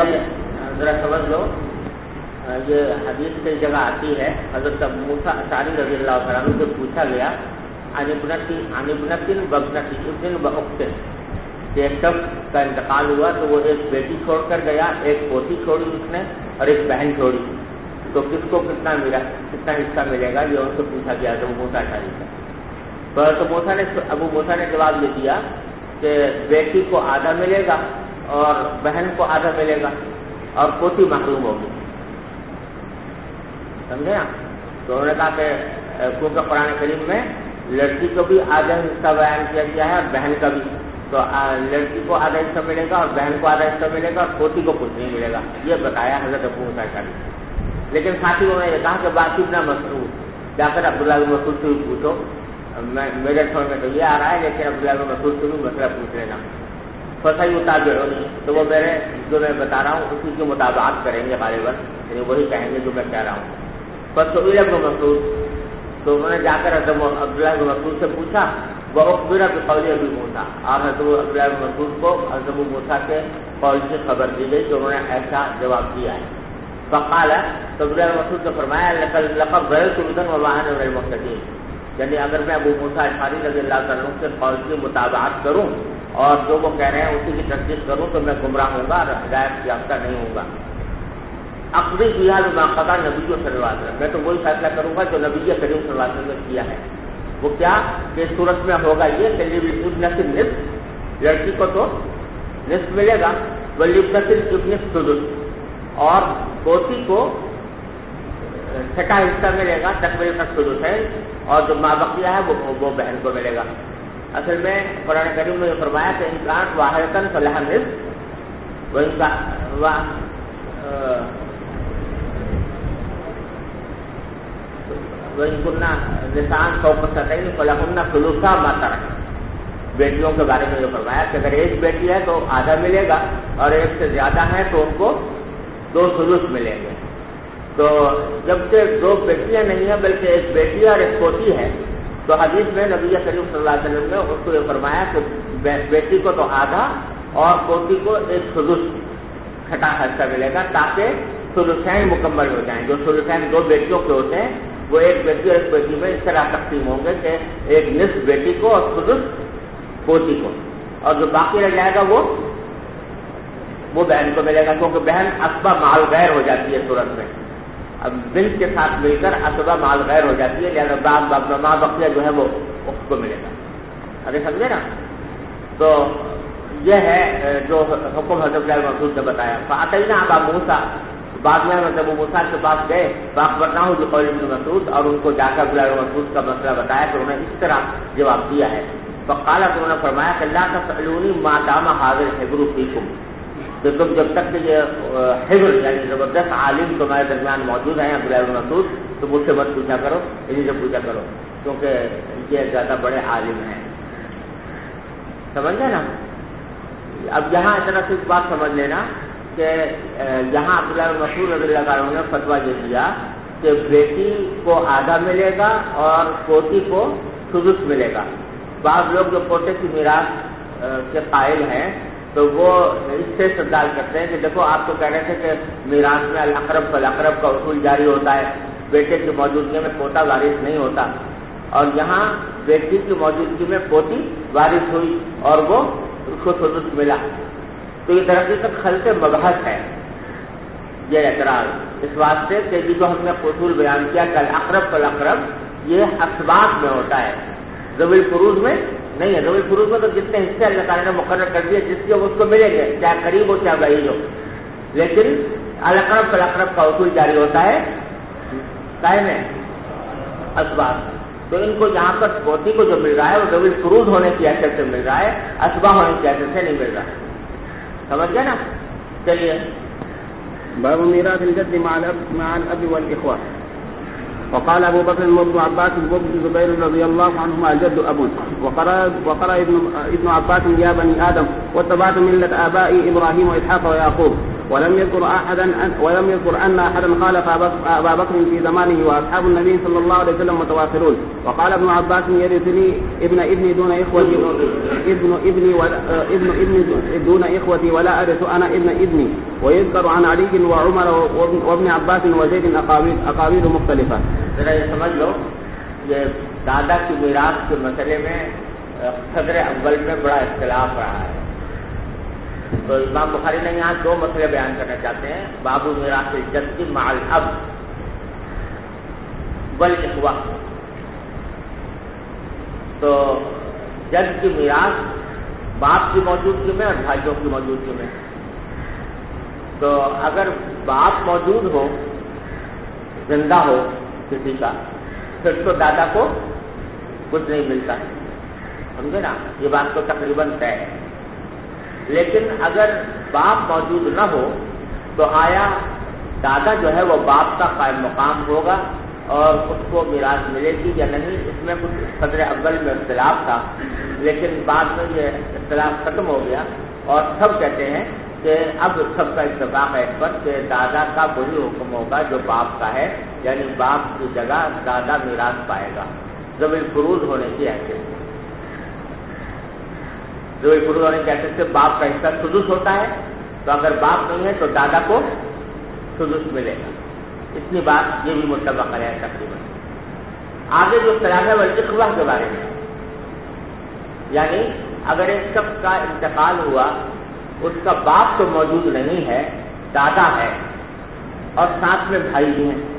یہ حدیث کئی جگہ آتی ہے. حضرت موسیٰ اشعری رضی اللہ عنہ سے پوچھا گیا عن ابنۃ بابنۃ ابن واخت, کہ ایک شخص کا انتقال ہوا تو وہ ایک بیٹی چھوڑ کر گیا، ایک پوتی چھوڑی اس نے اور ایک بہن چھوڑی، تو کس کو کتنا حصہ ملے گا، یہ ان سے پوچھا گیا ابو موسیٰ اشعری سے۔ تو ابو موسیٰ نے جواب یہ دیا کہ بیٹی کو آدھا ملے گا اور بہن کو آدھا ملے گا اور پوتی محروم ہوگی، سمجھے نا؟ تو انہوں نے کہا کہ کیونکہ قرآن کریم میں لڑکی کو بھی آدھا حصہ بیان کیا گیا ہے اور بہن کا بھی، تو لڑکی کو آدھا حصہ ملے گا اور بہن کو آدھا حصہ ملے گا اور پوتی کو کچھ نہیں ملے گا، یہ بتایا حضرت ابو موسیٰ اشعری۔ لیکن ساتھ ہی انہوں نے یہ کہا کہ باقی اتنا مسعود جا کر عبداللہ بن مسعود سے بھی پوچھو، میرے سمجھ میں تو یہ آ رہا ہے، لیکن عبداللہ بن مسعود سے بھی مسئلہ پوچھ لینا، فصحیح مطابق تو وہ میرے جو میں بتا رہا ہوں اسی کی مطابقت کریں گے غالباً، یعنی وہی کہیں گے جو میں کہہ رہا ہوں۔ فسئل ابن مسعود، تو انہوں نے جا کر عبداللہ بن مسعود سے پوچھا، وہ اخبر بقول ابی موسیٰ، اور حضرت عبداللہ بن مسعود کو حضرت ابو موسیٰ کے قول سے خبر دی گئی کہ انہوں نے ایسا جواب دیا ہے۔ فقال، تو عبداللہ بن مسعود نے فرمایا لقد غیرت اذن وما انا من المهتدین، یعنی اگر میں ابو موسیٰ اشعری رضی اللہ تعالیٰ عنہ کے قول کی مطابقت کروں اور جو وہ کہہ رہے ہیں اسی کی تصدیق کروں تو میں گمراہ ہوں گا اور ہدایت یافتہ نہیں ہوں گا۔ اقضی فیہا بما قضی نبی صلی اللہ علیہ وسلم، میں تو وہی فیصلہ کروں گا جو نبی کریم صلی اللہ علیہ وسلم نے کیا ہے۔ وہ کیا کہ اس صورت میں ہوگا یہ کہ لابنۃ النصف، لڑکی کو تو نصف ملے گا، ولابنۃ الابن السدس، اور پوتی کو چھٹا حصہ ملے گا، تکمیل السدس ہے، اور جو ما بقیہ ہے وہ بہن کو ملے گا۔ اصل میں قرآن کریم نے یہ فرمایا کہ انکان واحدۃ فلہا النصف وَإِن كُنَّ نِسَاءً فَوْقَ اثْنَتَيْنِ فَلَهُنَّ ثُلُثَا مَا تَرَكَ، بیٹیوں کے بارے میں یہ فرمایا کہ اگر ایک بیٹی ہے تو آدھا ملے گا اور ایک سے زیادہ ہے تو ان کو 2 ثلث ملیں گے۔ تو جب کہ 2 بیٹیاں نہیں ہیں بلکہ ایک بیٹی اور ایک پوتی ہے، تو حدیث میں نبی کریم صلی اللہ علیہ وسلم نے اس کو یہ فرمایا کہ بیٹی کو تو آدھا اور پوتی کو 1 ثلث چھٹا حصہ ملے گا، تاکہ ثلثین مکمل ہو جائیں۔ جو ثلثین 2 بیٹیوں کے ہوتے ہیں وہ ایک بیٹی اور ایک بیٹی میں اس طرح تقسیم ہوں گے کہ ایک نصف بیٹی کو اور ثلث پوتی کو، اور جو باقی رہ جائے گا وہ بہن کو ملے گا، کیونکہ بہن اسبہ مال غیر ہو جاتی ہے صورت میں، اب بنت کے ساتھ مل کر اسبہ مال غیر ہو جاتی ہے، لہٰذا ماں بقیہ جو ہے وہ اس کو ملے گا۔ اگر سمجھے نا؟ تو یہ ہے جو حکم حضرت عبداللہ بن مسعود نے بتایا۔ فاتینا ابا موسیٰ، بعد میں حضرت ابو موسیٰ کے پاس گئے، فاخبرناہ بقول ابن مسعود، اور ان کو جا کر عبداللہ بن مسعود کا مسئلہ بتایا کہ انہوں نے اس طرح جواب دیا ہے۔ فقال، تو انہوں نے فرمایا کہ لا تسألونی ما دام هذا الحبر فیکم، کہ تم جب تک کہ یہ حبر یعنی زبردست عالم تمہارے درمیان موجود ہیں عبداللہ بن مسعود، تو مجھ سے مت پوچھا کرو، انہیں سے پوچھا کرو، کیونکہ یہ زیادہ بڑے عالم ہیں، سمجھے نا؟ اب یہاں اس طرح سے ایک بات سمجھ لینا کہ یہاں عبداللہ بن مسعود رضی اللہ عنہ نے فتویٰ یہ دیا کہ بیٹی کو آدھا ملے گا اور پوتی کو سدس ملے گا۔ بعض لوگ جو پوتے کی میراث کے قائل ہیں تو وہ اس سے استدلال کرتے ہیں کہ دیکھو آپ تو کہہ رہے تھے کہ میراث میں الاقرب فالاقرب کا اصول جاری ہوتا ہے، بیٹے کی موجودگی میں پوتا وارث نہیں ہوتا، اور یہاں بیٹی کی موجودگی میں پوتی وارث ہوئی اور وہ اس کو سدس ملا، تو یہ درحقیقت خلط مبحث ہے یہ اعتراض، اس واسطے کہ جو ہم نے اصول بیان کیا کہ الاقرب فالاقرب یہ اسباق میں ہوتا ہے، ذوی الفروض میں نہیں ہے۔ ذوی الفروض میں تو جتنے حصے اللہ تعالیٰ نے مقرر کر دیے جس کے اس کو ملیں گے، چاہے قریب ہو چاہے بعید ہو، لیکن الاقرب فالاقرب کا اصول جاری ہوتا ہے قائم ہے اسباق، تو ان کو یہاں پر پوتی کو جو مل رہا ہے وہ ذوی الفروض ہونے کی حیثیت سے مل رہا ہے، اسباق ہونے کی حیثیت سے نہیں مل رہا، سمجھ گئے نا؟ چلیے باب میراث الجد مع الاب والاخوه. وقال ابو بكر وابن عباس وابن زبير رضي الله عنهما الجد اب، وقرأ ابن عباس يا بني ادم واتبعت ملة ابائي ابراهيم واسحاق ويعقوب، ولم يذكر ان احدا خالف ابا بكر في زمانه، واصحاب النبي صلى الله عليه وسلم متواصلون. وقال ابن عباس يرثني ابن ابني دون اخوتي، ابن ابني دون اخوتي ولا ارث انا ابن ابني. ويذكر عن علي وعمر وابن عباس وزيد اقاويل مختلفه. ذرا یہ سمجھ لو، یہ دادا کی میراث کے مسئلے میں صدر اول میں بڑا اختلاف رہا ہے، تو امام بخاری نے یہاں دو مسئلے بیان کرنا چاہتے ہیں. باب میراث الجد مع الاب والاخوہ. تو جد کی میراث باپ کی موجودگی میں اور بھائیوں کی موجودگی میں. تو اگر باپ موجود ہو، زندہ ہو کسی کا، پھر تو دادا کو کچھ نہیں ملتا، سمجھے نا؟ یہ بات تو تقریباً طے ہے. لیکن اگر باپ موجود نہ ہو تو آیا دادا جو ہے وہ باپ کا قائم مقام ہوگا اور اس کو میراث ملے گی یا نہیں؟ اس میں کچھ صدر اول میں اختلاف تھا، لیکن بعد میں یہ اختلاف ختم ہو گیا اور سب کہتے ہیں کہ اب سب کا اتفاق ہے اس پر کہ دادا کا وہی حکم ہوگا جو باپ کا ہے، یعنی باپ کی جگہ دادا میراث پائے گا ذوی الفروض ہونے کی حیثیت سے. ذوی الفروض ہونے کی حیثیت سے باپ کا حصہ سدس ہوتا ہے، تو اگر باپ نہیں ہے تو دادا کو سدس ملے گا. اتنی بات یہ بھی متفق ہے تقریباً. آگے جو اختلاف ہے وہ اخوہ کے بارے میں، یعنی اگر ایک شخص کا انتقال ہوا، اس کا باپ تو موجود نہیں ہے، دادا ہے اور ساتھ میں بھائی بھی ہیں،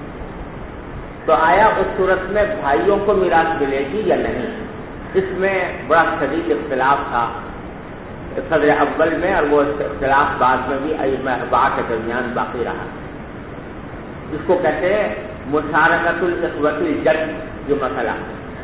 تو آیا اس صورت میں بھائیوں کو میراث ملے گی یا نہیں؟ اس میں بڑا شدید اختلاف تھا صدر اول میں، اور وہ اختلاف بعد میں بھی ائمہ اربعہ کے درمیان باقی رہا. اس کو کہتے ہیں مشارکت الاخوۃ الجد. جو مسئلہ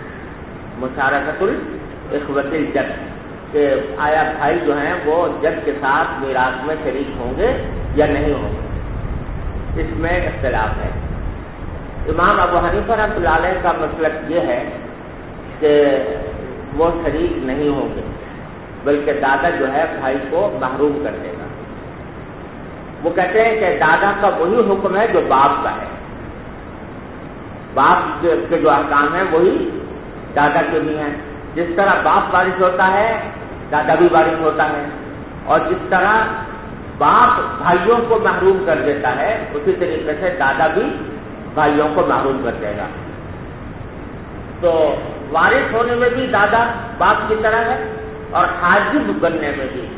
مشارکت الاخوۃ الجد کہ آیا بھائی جو ہیں وہ جد کے ساتھ میراث میں شریک ہوں گے یا نہیں ہوں گے، اس میں اختلاف ہے. امام ابو حنیفہ رحمۃ اللہ علیہ کا مسلک یہ ہے کہ وہ شریک نہیں ہوں گے، بلکہ دادا جو ہے بھائی کو محروم کر دے گا. وہ کہتے ہیں کہ دادا کا وہی حکم ہے جو باپ کا ہے، باپ کے جو احکام ہیں وہی دادا کے بھی ہیں. جس طرح باپ وارث ہوتا ہے دادا بھی وارث ہوتا ہے، اور جس طرح باپ بھائیوں کو محروم کر دیتا ہے اسی طریقے سے دادا بھی بھائیوں کو محروم کر دے گا. تو وارث ہونے میں بھی دادا باپ کی طرح ہے اور حاجب بننے میں بھی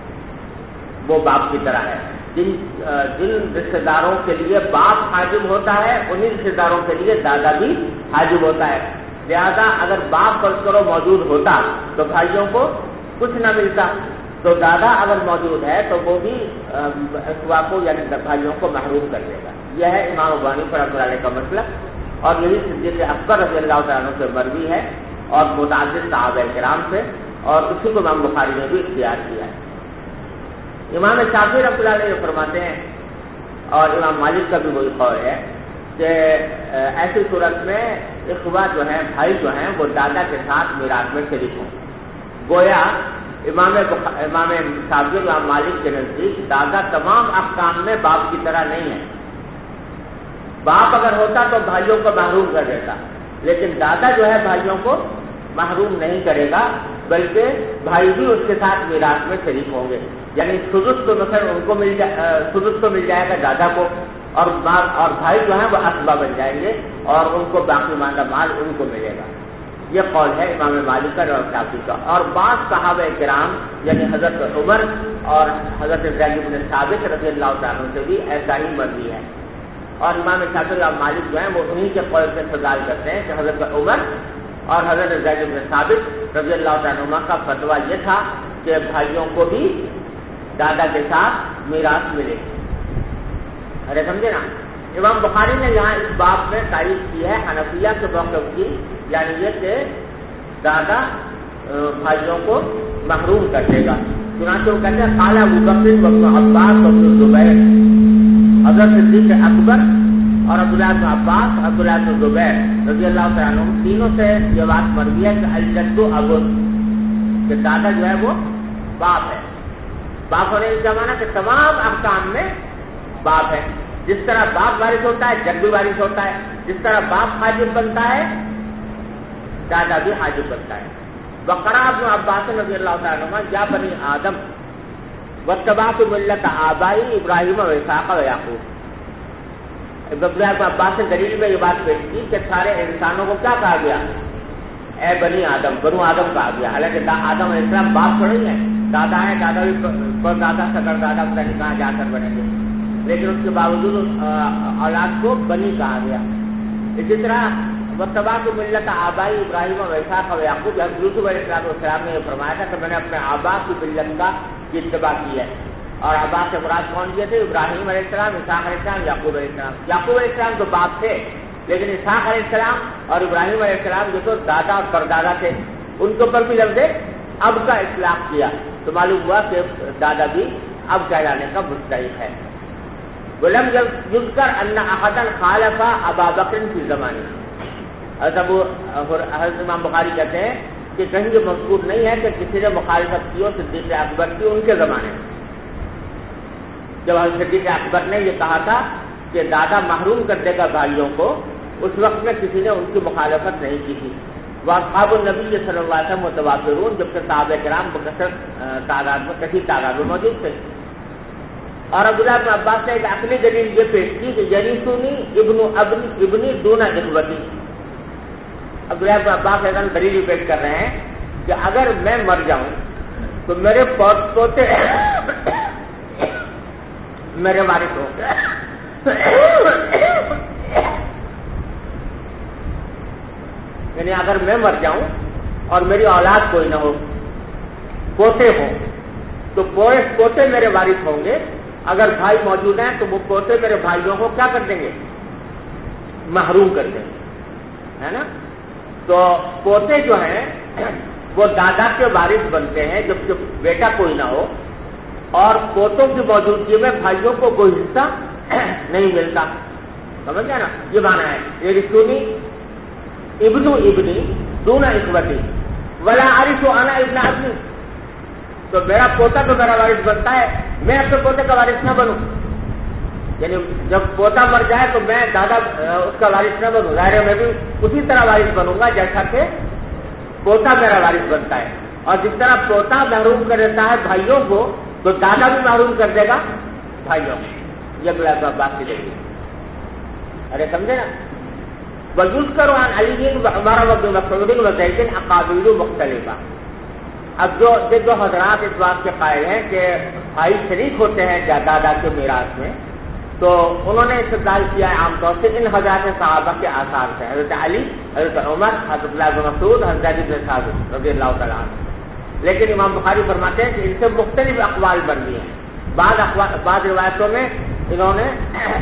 وہ باپ کی طرح ہے. جن رشتے داروں کے لیے باپ حاجب ہوتا ہے انہی رشتے داروں کے لیے دادا بھی حاجب ہوتا ہے. لہذا اگر باپ فرض کرو موجود ہوتا تو بھائیوں کو کچھ نہ ملتا، تو دادا اگر موجود ہے تو وہ بھی اخوہ کو یعنی بھائیوں کو محروم کر دے گا. یہ ہے امام ابو حنیفہ رحمۃ اللہ علیہ کا مسئلہ، اور یہی صدیق اکبر رضی اللہ تعالیٰ عنہ سے مروی ہے اور متعدد صحابہ کرام سے، اور اسی کو امام بخاری نے بھی اختیار کیا ہے. امام شافعی رحمۃ اللہ علیہ فرماتے ہیں اور امام مالک کا بھی وہی قول ہے کہ ایسی صورت میں اخوہ جو ہیں بھائی جو ہیں وہ دادا کے ساتھ میراث میں شریک ہوں. گویا امام شافعی امام مالک کے نزدیک دادا تمام احکام میں باپ کی طرح نہیں ہے. باپ اگر ہوتا تو بھائیوں کو محروم کر دیتا، لیکن دادا جو ہے بھائیوں کو محروم نہیں کرے گا، بلکہ بھائی بھی اس کے ساتھ میراث میں شریک ہوں گے. یعنی سدس تو مثلا ان کو سدس تو مل جائے گا دادا کو، اور بھائی جو ہیں وہ اسبہ بن جائیں گے اور ان کو باقی ماندہ مال ان کو ملے گا. یہ قول ہے امام مالک کا اور شافعی کا. اور بعض صحابہ کرام یعنی حضرت عمر اور حضرت زید بن ثابت رضی اللہ تعالیٰ سے بھی ایسا ہی مروی ہے. اور امام شافعی اور مالک جو ہیں وہ انہی کے قول سے استدلال کرتے ہیں کہ حضرت عمر اور حضرت زید بن ثابت رضی اللہ تعالیٰ عنہ کا فتویٰ یہ تھا کہ بھائیوں کو بھی دادا کے ساتھ میراث ملے. ارے سمجھے نا؟ امام بخاری نے یہاں اس باب میں تعریف کی ہے حنفیہ کے موقف کی، یعنی یہ کہ دادا بھائیوں کو محروم کر دے گا. چنانچہ وہ کہتے ہیں قال ابو بکر وابن عباس وابن الزبیر، حضرت صدیق اکبر اور عبداللہ بن عباس عبداللہ بن زبیر رضی اللہ تعالیٰ عنہ تینوں سے یہ بات مروی ہے کہ الجد ابو، کہ دادا جو ہے وہ باپ ہے. باپ ہونے کا معنی کہ تمام احکام میں باپ ہے. جس طرح باپ وارث ہوتا ہے جد بھی وارث ہوتا ہے، جس طرح باپ حاجب بنتا ہے دادا بھی حاجب بنتا ہے. وقرأ ابن عباس رضی اللہ تعالیٰ عنہ یا بنی آدم واتبعت ملت آبائی ابراہیم و اسحاق و یعقوب. عبداللہ بن عباس نے دلیل میں یہ بات پیش کی کہ سارے انسانوں کو کیا کہا گیا؟ اے بنی آدم، بنو آدم کہا گیا. حالانکہ آدم علیہ السلام باپ تو نہیں ہے، دادا ہیں، دادا بھی دادا سگر دادا پتہ نہیں کہاں جا کر بنیں گے، لیکن اس کے باوجود اولاد کو بنی کہا گیا۔ اسی طرح وَاتَّبَعْتُ مِلَّةَ آبَائِي إِبْرَاهِيمَ وَإِسْحَاقَ وَيَعْقُوبَ، یوسف علیہ السلام نے یہ فرمایا تھا کہ میں نے اپنے آبا کی ملت کا اتباع کی ہے، اور آبا سے مراد کون کیے تھے؟ ابراہیم علیہ السلام، اسحاق علیہ السلام، یعقوب علیہ السلام۔ یعقوب علیہ السلام تو باپ تھے، لیکن اسحاق علیہ السلام اور ابراہیم علیہ السلام جو تو دادا اور پردادا تھے، ان کے اوپر بھی لفظ اب کا اطلاق کیا، تو معلوم ہوا کہ دادا بھی اب کہلانے کا مستحق ہے۔ وَلَمْ يُذْكَرْ أَنَّ أَحَدًا خَالَفَ أَبَا بَكْرٍ فِي زَمَانِهِ، حضرت امام بخاری کہتے ہیں کہ کہیں یہ مذکور نہیں ہے کہ کسی نے مخالفت کی ہو صدیق اکبر کی ان کے زمانے میں، جب حضرت صدیق اکبر نے یہ کہا تھا کہ دادا محروم کر دے گا بھائیوں کو، اس وقت میں کسی نے ان کی مخالفت نہیں کی تھی۔ واصحاب النبی صلی اللہ علیہ وسلم متواترون، جبکہ صحابہ کرام بکثرت تعداد میں کثیر تعداد میں موجود تھے۔ اور عبداللہ بن عباس نے ایک عقلی دلیل یہ پیش کی کہ یریثنی ابنی دون اخوتی، عبداللہ بن عباس ایسا دلیل پیش کر رہے ہیں کہ اگر میں مر جاؤں تو میرے پوتے میرے وارث ہوں گے، یعنی اگر میں مر جاؤں اور میری اولاد کوئی نہ ہو، پوتے ہوں تو پوتے میرے وارث ہوں گے، اگر بھائی موجود ہیں تو وہ پوتے میرے بھائیوں کو کیا کر دیں گے؟ محروم کر دیں گے، ہے نا؟ تو پوتے جو ہیں وہ دادا کے وارث بنتے ہیں جبکہ بیٹا کوئی نہ ہو، اور پوتوں کی موجودگی میں بھائیوں کو کوئی حصہ نہیں ملتا، سمجھ گیا نا؟ یہ معنی ہے یہ رسونی ابنی دون اخوتی ولا ارث انا ابن ابنی، تو میرا پوتا تو میرا وارث بنتا ہے، میں اپنے پوتے کا وارث نہ بنوں، یعنی جب پوتا مر جائے تو میں دادا اس کا وارث نہ بنوں، ظاہر میں بھی اسی طرح وارث بنوں گا جیسا کہ پوتا میرا وارث بنتا ہے، اور جس طرح پوتا محروم کر دیتا ہے بھائیوں کو تو دادا بھی محروم کر دے گا بھائیوں کو۔ یہ عبداللہ بن عباس کی دلیل، ارے سمجھے نا؟ وَيُذْكَرُ عَنْ عَلِيٍّ وَعُمَرَ وَابْنِ مَسْعُودٍ وَزَيْدٍ أَقَاوِيلُ مُخْتَلِفَةٌ۔ اب جو حضرات اس بات کے قائل ہیں کہ بھائی شریک ہوتے ہیں دادا کے میراث میں، تو انہوں نے استدلال کیا ہے عام طور سے ان حضرات صحابہ کے آثار سے، حضرت علی، حضرت عمر، حضرت عبداللہ بن مسعود، حضرت زید بن ثابت رضی اللہ تعالیٰ عنہ۔ لیکن امام بخاری فرماتے ہیں کہ ان سے مختلف اقوال بن گئے ہیں، بعض روایتوں میں انہوں نے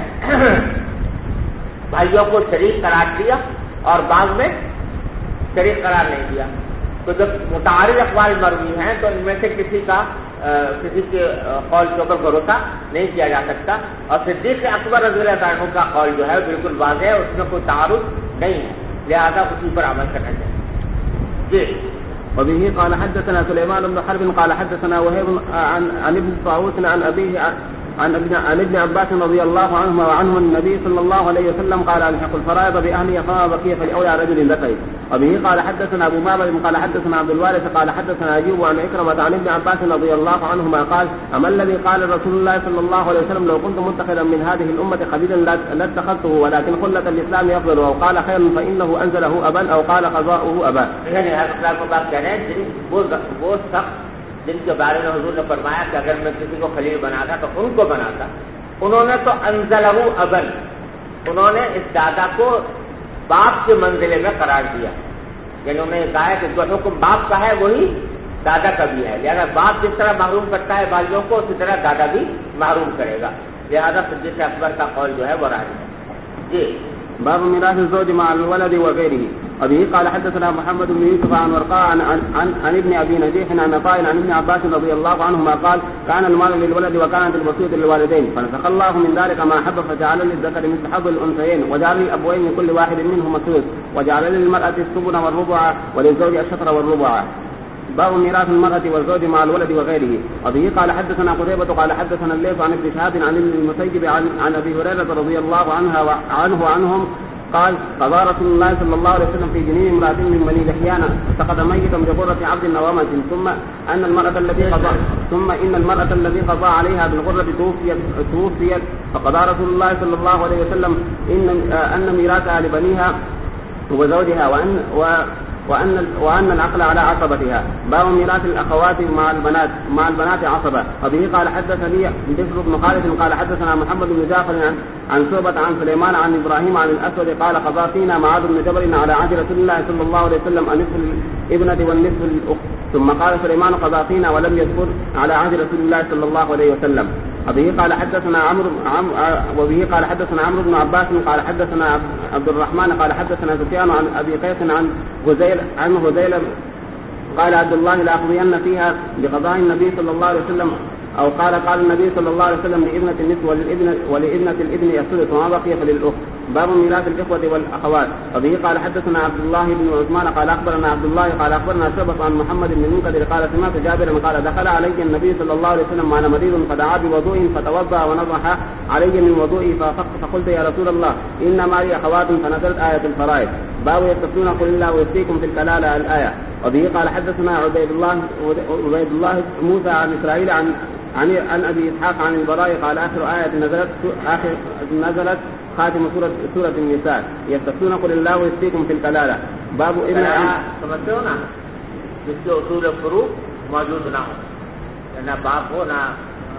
بھائیوں کو شریک قرار دیا اور بعض میں شریک قرار نہیں دیا، تو جب متعارض اقوال مروی ہیں تو ان میں سے کسی کے قول کے اوپر بھروسہ نہیں کیا جا سکتا، اور صدیق اکبر رضی اللہ عنہ کا قول جو ہے بالکل واضح ہے، اس میں کوئی تعارض نہیں ہے، لہذا اسی پر عمل کرنا چاہیے۔ جی وبه قال حدثنا سليمان بن حرب قال حدثنا وهيب عن ابن طاووس عن أبيه عن ابن عباس رضي الله عنهما وعنه النبي صلى الله عليه وسلم قال الحق الفرائض بأهلي فما بقي فلأولى رجل ذكر. وبه قال حدثنا أبو معبد قال حدثنا عبد الوارث قال حدثنا أيوب عن عكرمة عن ابن عباس رضي الله عنهما قال أما الذي قال رسول الله صلى الله عليه وسلم لو كنت متخذا من هذه الأمة خليلا لاتخذته ولكن خلة الإسلام يفضل، أو قال خير فإنه أنزله أبا، أو قال قضاؤه أبا. یعنی حضرت کو بات کہہ رہے ہیں وہ شخص جن کے بارے میں حضور نے فرمایا کہ اگر میں کسی کو خلیل بناتا تو ان کو بناتا، انہوں نے تو انزلہ ابن، انہوں نے اس دادا کو باپ کے منزلے میں قرار دیا، یعنی انہوں نے کہا کہ جو حکم باپ کا ہے وہی دادا کا بھی ہے، لہذا باپ جس طرح محروم کرتا ہے بھائیوں کو اسی طرح دادا بھی محروم کرے گا، لہذا صدیق اکبر کا قول جو ہے وہ راجح ہے۔ جی باب ميراث الزوج مع الولد وغيره. أبيه قال حدثنا محمد بن يوسف عن ورقاء عن ابن أبي نجيح عن قائل عن ابن عباس رضي الله عنهما قال كان المال للولد وكانت الوصية للوالدين، فنسخ الله من ذلك ما حب فجعل للذكر مثل حظ الأنثيين، وجعل للأبوين من كل واحد منهما الثلث، وجعل للمرأة الثمن والربع وللزوج الشطر والربع. باب ميراث المرأة والزوج مع الولد وغيره. وبه قال حدثنا قتيبة قال حدثنا الليث عن ابن شهاب عن ابن المسيب عن أبي هريرة رضي الله عنهم قال قضى رسول الله صلى الله عليه وسلم في جنين امرأة من بني لحيان فقد ميتا بغرة عبد وأمة، ثم إن المرأة التي قضى عليها بالغرة توفيت، فقضى رسول الله صلى الله عليه وسلم أن ميراثها لبنيها وزوجها وأن العقل على عصبتها. باب ميراث الأخوات مع البنات عصبة. وبه قال حدثني بشر بن خالد قال حدثنا محمد بن جعفر عن شعبة عن سليمان عن إبراهيم عن الأسود قال قضى فينا معاذ بن جبل على عهد رسول الله صلى الله عليه وسلم النصف الابنة والنصف الأخت. ثم قال سليمان قضى فينا ولم يذكر على عهد رسول الله صلى الله عليه وسلم. وبه قال حدثنا عمرو بن عباس قال حدثنا عبد الرحمن قال حدثنا سفيان عن أبي قيس عن هذيل قال عبد الله لأقضين فيها بقضاء النبي صلى الله عليه وسلم أو قال النبي صلى الله عليه وسلم لابنة النصف ولابنة الابن الثلث وما بقي فللأخت. باب ميراث الإخوة والأخوات. وبه قال حدثنا عبد الله بن عثمان قال أخبرنا عبد الله قال أخبرنا شعبة عن محمد بن منكدر قال سمعت جابرا قال دخل علي النبي صلى الله عليه وسلم وأنا مريض فدعا بوضوء فتوضأ ونضح علي من وضوئي فقلت يا رسول الله إن معي أخوات فنزلت آية الفرائض. باب يستفتون قل الله ويفتيكم في الكلالة الآية. وبه قال حدثنا عبيد الله موسى عن إسرائيل عن أبي إسحاق عن البراء قال آخر آية نزلت خاتم سورة النساء يستفتون قل الله ويفتيكم في الكلالة. باب ابن سمجھتے ہو نا جس کے اصول فروع موجود نہ ہو, نہ باپ ہو نہ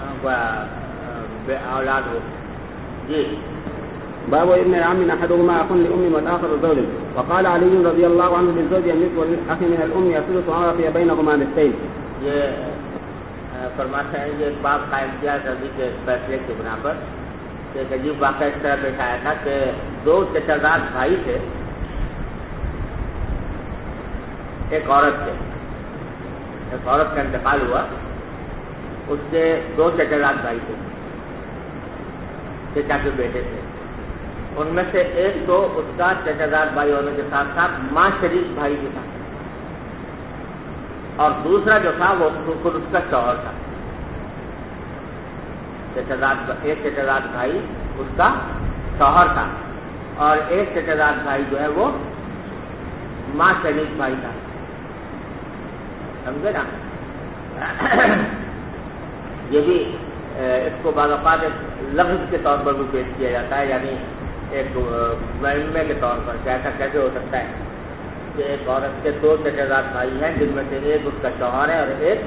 اولاد ہو. جی باب ابن عم احدهما اخ لام والاخر زوج. وقال علي رضي الله عنه للزوج النصف والاخ من الام يثلث وعرف بينهما نصفين. یہ فرماتے ہیں یہ باب قائم کیا نبی کے فیصلے کی بنا پر کہ ایک عجیب واقعہ اس طرح پیش آیا تھا کہ دو چچا بھائی تھے, ایک عورت کا انتقال ہوا, اس کے دو چچا بھائی تھے, چچا کے بیٹے تھے. ان میں سے ایک تو اس کا چچا بھائی ہونے کے ساتھ ساتھ ماں شریک بھائی بھی تھا, اور دوسرا جو تھا وہ خود اس کا شوہر تھا. ایک چچا بھائی اس کا شوہر تھا اور ایک چچا بھائی جو ہے وہ ماں شریک بھائی تھا. سمجھے نا؟ یہ بھی اس کو بعض اوقات ایک لفظ کے طور پر بھی پیش کیا جاتا ہے, یعنی ایک ملمے کے طور پر کہ ایسا کیسے ہو سکتا ہے کہ ایک عورت کے دو چچا بھائی ہیں جن میں سے ایک اس کا شوہر ہے اور ایک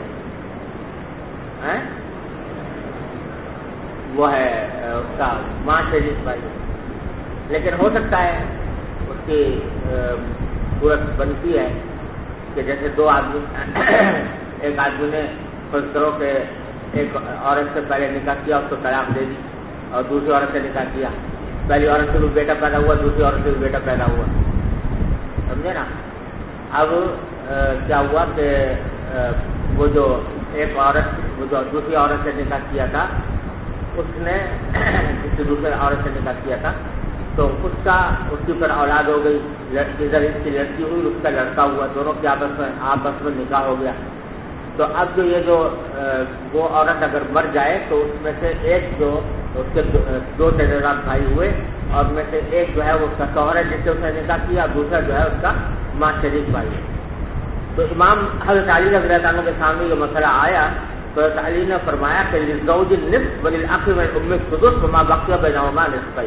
وہ ہے اس کا ماں شریک بھائی. لیکن ہو سکتا ہے اس کی صورت بنتی ہے کہ جیسے دو آدمی, ایک آدمی نے فرض کرو کہ ایک عورت سے پہلے نکاح کیا, اس کو طلاق دے دی, اور دوسری عورت سے نکاح کیا. پہلی عورت سے بھی بیٹا پیدا ہوا, دوسری عورت سے بھی بیٹا پیدا ہوا. سمجھے نا؟ اب کیا ہوا کہ وہ جو ایک عورت وہ جو دوسری عورت سے نکاح کیا تھا, اس نے کسی دوسرے عورت سے نکاح کیا تھا, تو اس کی اوپر اولاد ہو گئی. ادھر اس کی لڑکی ہوئی, اس کا لڑکا ہوا, دونوں کے آپس میں نکاح ہو گیا. تو اب جو یہ جو وہ عورت اگر مر جائے تو اس میں سے ایک جو اس کے دو چچا بھائی ہوئے, اور میں سے ایک جو ہے وہ اس کا شوہر ہے جس سے اس نے نکاح کیا, دوسرا جو ہے اس کا ماں شریک بھائی ہے. تو امام حضرت علی رضی اللہ عنہ کے سامنے یہ مسئلہ آیا تو حضرت علی نے فرمایا کہ للزوج النصف وللأخ من الأم السدس وما بقي بينهما نصفين,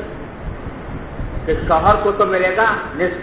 کہ شوہر کو تو ملے گا نصف,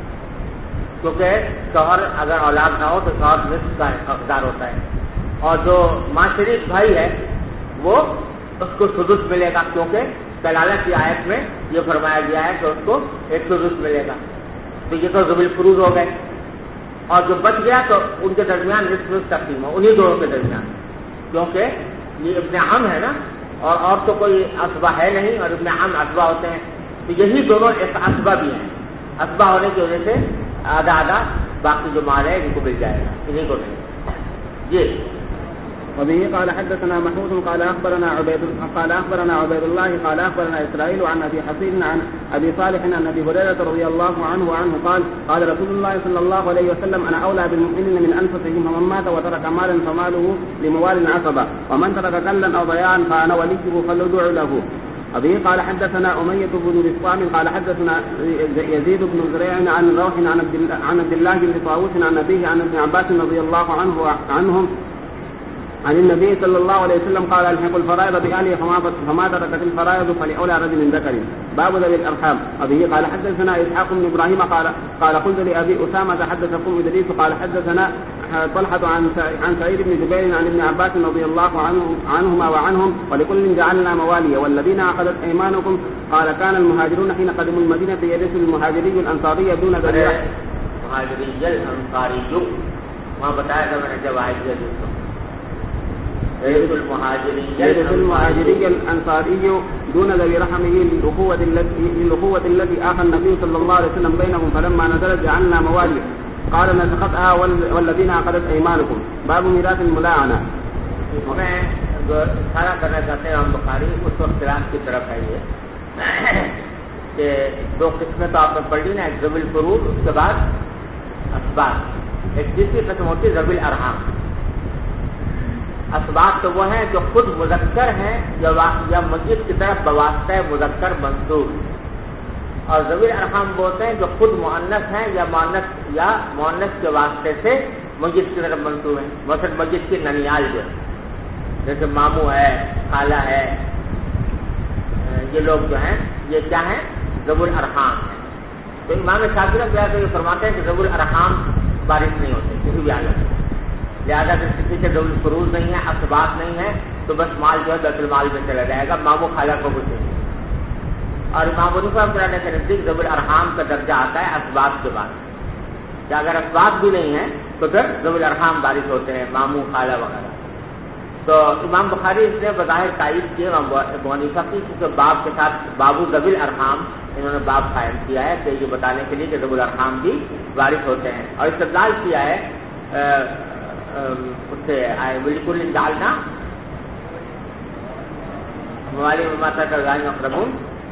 کیونکہ شوہر اگر اولاد نہ ہو تو شوہر نصف کا حقدار ہوتا ہے, اور جو ماں شریک بھائی ہے وہ اس کو سدس ملے گا, کیونکہ کلالہ کی آیت میں یہ فرمایا گیا ہے کہ اس کو ایک سدس ملے گا. تو یہ تو ذوی الفروض ہو گئے, اور جو بچ گیا تو ان کے درمیان نصف تقسیم ہو, انہیں دونوں کے درمیان, کیونکہ یہ ابن عم ہے نا, اور تو کوئی اسبہ ہے نہیں, اور ابن عم اسبہ ہوتے ہیں. تو یہی دونوں ایک اسبہ بھی ہیں, اسبہ ہونے کی وجہ سے آدھا آدھا باقی جو مال ہے ان کو مل جائے گا, انہیں کو نہیں. جی وبه قال حدثنا محمود قال أخبرنا عبيد الله قال أخبرنا إسرائيل عن أبي حصين عن أبي صالح عن أبي هريرة رضي الله عنه قال رسول الله صلى الله عليه وسلم أنا أولى بالمؤمنين من أنفسهم, ومن مات وترك مالا فماله لموال عصبة, ومن ترك كلا أو ضياعا فأنا وليه فليدع له. أبي قال حدثنا أمية بن بسطام قال حدثنا يزيد بن زريع عن روح عن عبد الله بن طاووس عن أبيه عن ابن عباس رضي الله عنهم عن النبي صلى الله عليه وسلم قال الحقوا الفرائض بأهلها فما تركت الفرائض فلأولى رجل ذكر. باب ذوي الأرحام. وبه قال حدثنا إسحاق بن إبراهيم قال قلت لأبي أسامة حدثكم إدريس قال حدثنا طلحة عن سعيد بن جبير عن ابن عباس رضي الله عنهما وعنهم ولكل جعلنا مواليا والذين عقدت أيمانكم. قال كان المهاجرون حين قدموا المدينة يرث المهاجري الأنصاري دون ذريع. مهاجري الأنصاري ما بتایا تھا میں نے جب آئے تھے يرث المهاجري الأنصاري دون ذوي رحمه للأخوة التي آخى النبي صلى الله عليه وسلم بينهم فلما نزلت جعلنا مواليا. قال نسختها والذين عقدت أيمانكم. باب ميراث الملاعنة. میں اشارہ کرنا چاہتے ہیں امام بخاری اس وقت قرآن کی طرف ہے یہ کہ دو قسمیں تو آپ نے پڑھ لی نا، ایک ذوی الفروض، اس کے بعد اسباب. ایک تیسری قسم ہوتی ہے ذوی الارحام. اسباب تو وہ ہیں جو خود مذکر ہیں یا میت کی طرف بواسطہ مذکر منسوب، اور ذوی الارحام بولتے ہیں جو خود مؤنث ہیں یا مؤنث کے واسطے سے میت کی طرف منسوب ہیں. مثلا میت کی ننیال جو جیسے ماموں ہے، خالہ ہے، یہ لوگ جو ہیں یہ کیا ہیں؟ ذوی الارحام ہیں. تو امام شافعی رحمۃ اللہ یہ فرماتے ہیں کہ ذوی الارحام بارش نہیں ہوتے کسی بھی حالت میں، لہٰذا اگر کسی کے ذوی الفروض نہیں ہے، اسباب نہیں ہے، تو بس مال جو ہے بیت المال میں چلا جائے گا، ماموں خالہ کو کچھ نہیں. اور امام حنیفہ رحمۃ اللہ کے نزدیک ذوی الارحام کا درجہ آتا ہے اسباب کے بعد، کہ اگر اسباب بھی نہیں ہیں تو پھر ذوی الارحام بارش ہوتے ہیں، ماموں خالہ وغیرہ. تو امام بخاری اس نے بظاہر تائید کی امام ابو حنیفہ کی، کیونکہ باب کے ساتھ بابو ذوی الارحام انہوں نے باب قائم کیا ہے کہ یہ بتانے کے لیے کہ ذوی الارحام بھی وارث ہوتے ہیں. اور استدلال کیا ہے اس سے بالکل ڈالنا موالي مما ترك الغني أقربون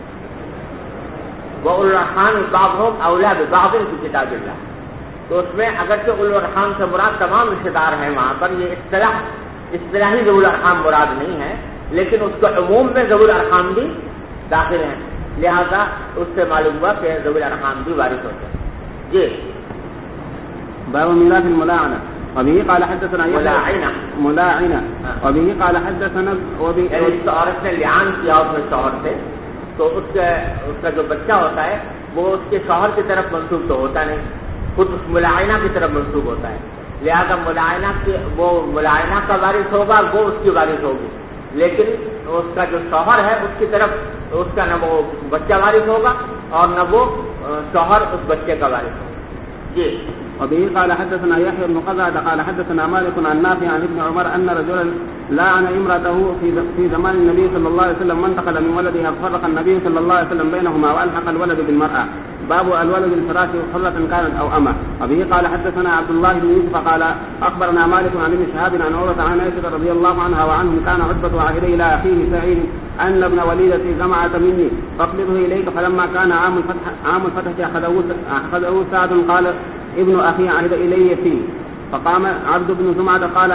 وأولو الأرحام بعضهم أولى ببعض في كتاب الله. تو اس میں اگرچہ اولو الارحام سے مراد تمام رشتے دار ہیں، وہاں پر یہ اصطلاحی ذوی الارحام مراد نہیں ہے، لیکن اس کے عموم میں ذوی الارحام بھی داخل ہیں، لہذا اس سے معلوم ہوا کہ ذوی الارحام بھی وارث ہوتے ہیں. جی باب میراث الملاعنة. وبه قال حدثنا ملاعنة وبه قال حدثنا یعنی اس عورت نے لعان کیا اپنے شوہر سے، تو اس کا جو بچہ ہوتا ہے وہ اس کے شوہر کی طرف منسوب تو ہوتا نہیں، خود اس ملاعنہ کی طرف منسوب ہوتا ہے، لہذا وہ ملاعنہ کا وارث ہوگا، وہ اس کی وارث ہوگی، لیکن اس کا جو شوہر ہے اس کی طرف اس کا نہ وہ بچہ وارث ہوگا اور نہ وہ شوہر اس بچے کا وارث ہوگا. جی وبه قال حدثنا يحيى بن قزعة قال حدثنا مالك عن نافع عن ابن عمر أن رجلا لعن امرأته في زمان النبي صلى الله عليه وسلم وانتقل من ولدها ففرق النبي صلى الله عليه وسلم بينهما وألحق الولد بالمرأة. باب الولد الفراش حرة كانت أو أمة. وبه قال حدثنا عبد الله بن يوسف قال أخبرنا مالك عن ابن شهاب عن عروة عن عائشة رضي الله عنها وعنهم كان عتبة عهد إلى أخيه سعيد أن ابن وليدة جمعة مني فاقبضه إليك، فلما كان عام الفتح أخذه سعد قال ابن أخي عهد إلي فيه، فقام عبد بن زمعة قال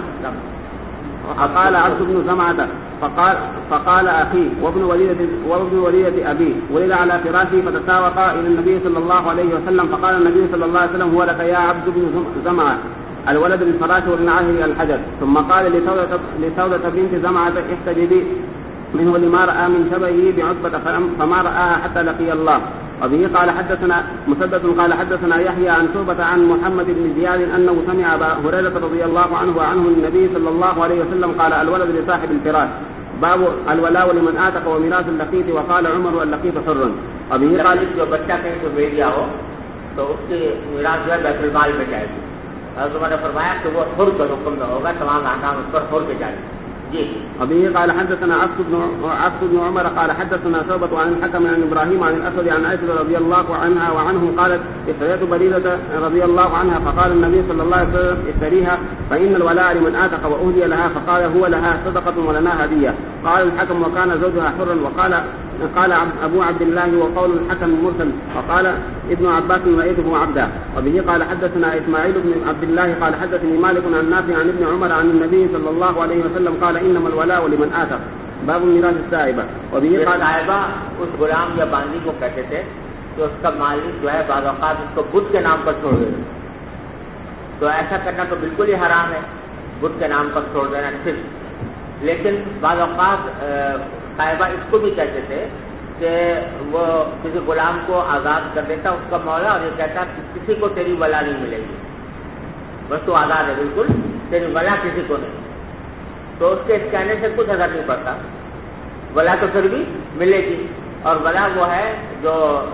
عبد بن زمعة فقال أخي وابن وليدة أبي ولد على فراشي، فتساوقا إلى النبي صلى الله عليه وسلم، فقال النبي صلى الله عليه وسلم هو لك يا عبد بن زمعة الولد بالفراش والنعاه الحجر. ثم قال لسودة بنت زمعة احتجبي منه لما رأى من شبهه بعتبة فما رآها حتى لقي الله. وبه قال حدثنا مسدد قال حدثنا يحيى عن شعبة عن محمد بن زياد أنه سمع أبا هريرة رضي الله عنه وعنه النبي صلى الله عليه وسلم قال الولد لصاحب الفراش. باب الولاء لمن آتق وميراث اللقيط. وقال عمر اللقيط حر. وبه قال جو بچہ کہیں تو بیٹیا ہو تو اس کی میراث جو ہے بیت المال میں جائے گی. حضرت عمر نے فرمایا کہ وہ حر کا حکم نہ ہوگا، تمام احکام اس پر حر کے جائے گی. وبه قال حدثنا عبد بن عمر قال حدثنا شعبة عن الحكم عن إبراهيم عن الأسود عن عائشة رضي الله عنها وعنهم قالت اشتريت بريدة رضي الله عنها، فقال النبي صلى الله عليه وسلم اشتريها فإن الولاء لمن آتق وأهدي لها، فقال هو لها صدقة ولنا هدية. قال الحكم وكان زوجها حرا. وقال أبو عبد الله وقول الحكم مرسل، وقال ابن عباس رأيته عبدا. وبه قال حدثنا إسماعيل بن عبد الله قال حدثني مالك عن نافع عن ابن عمر عن النبي صلى الله عليه وسلم قال انما الولاء لمن آتق. باب میراث السائبہ. وبه قال صاحبہ اس غلام یا باندی کو کہتے تھے کہ اس کا مالک جو ہے بعض اوقات اس کو بدھ کے نام پر چھوڑ دے، تو ایسا کرنا تو بالکل ہی حرام ہے، بت کے نام پر چھوڑ دینا صرف. لیکن بعض اوقات صاحبہ اس کو بھی کہتے تھے کہ وہ کسی غلام کو آزاد کر دیتا اس کا مولا اور یہ کہتا کسی کو تیری ولا نہیں ملے گی, بس تو آزاد ہے بالکل, تیری ولا کسی کو نہیں. تو اس کے اس کہنے سے کچھ اثر نہیں پڑتا, ولا تو پھر بھی ملے گی. اور ولا وہ ہے جو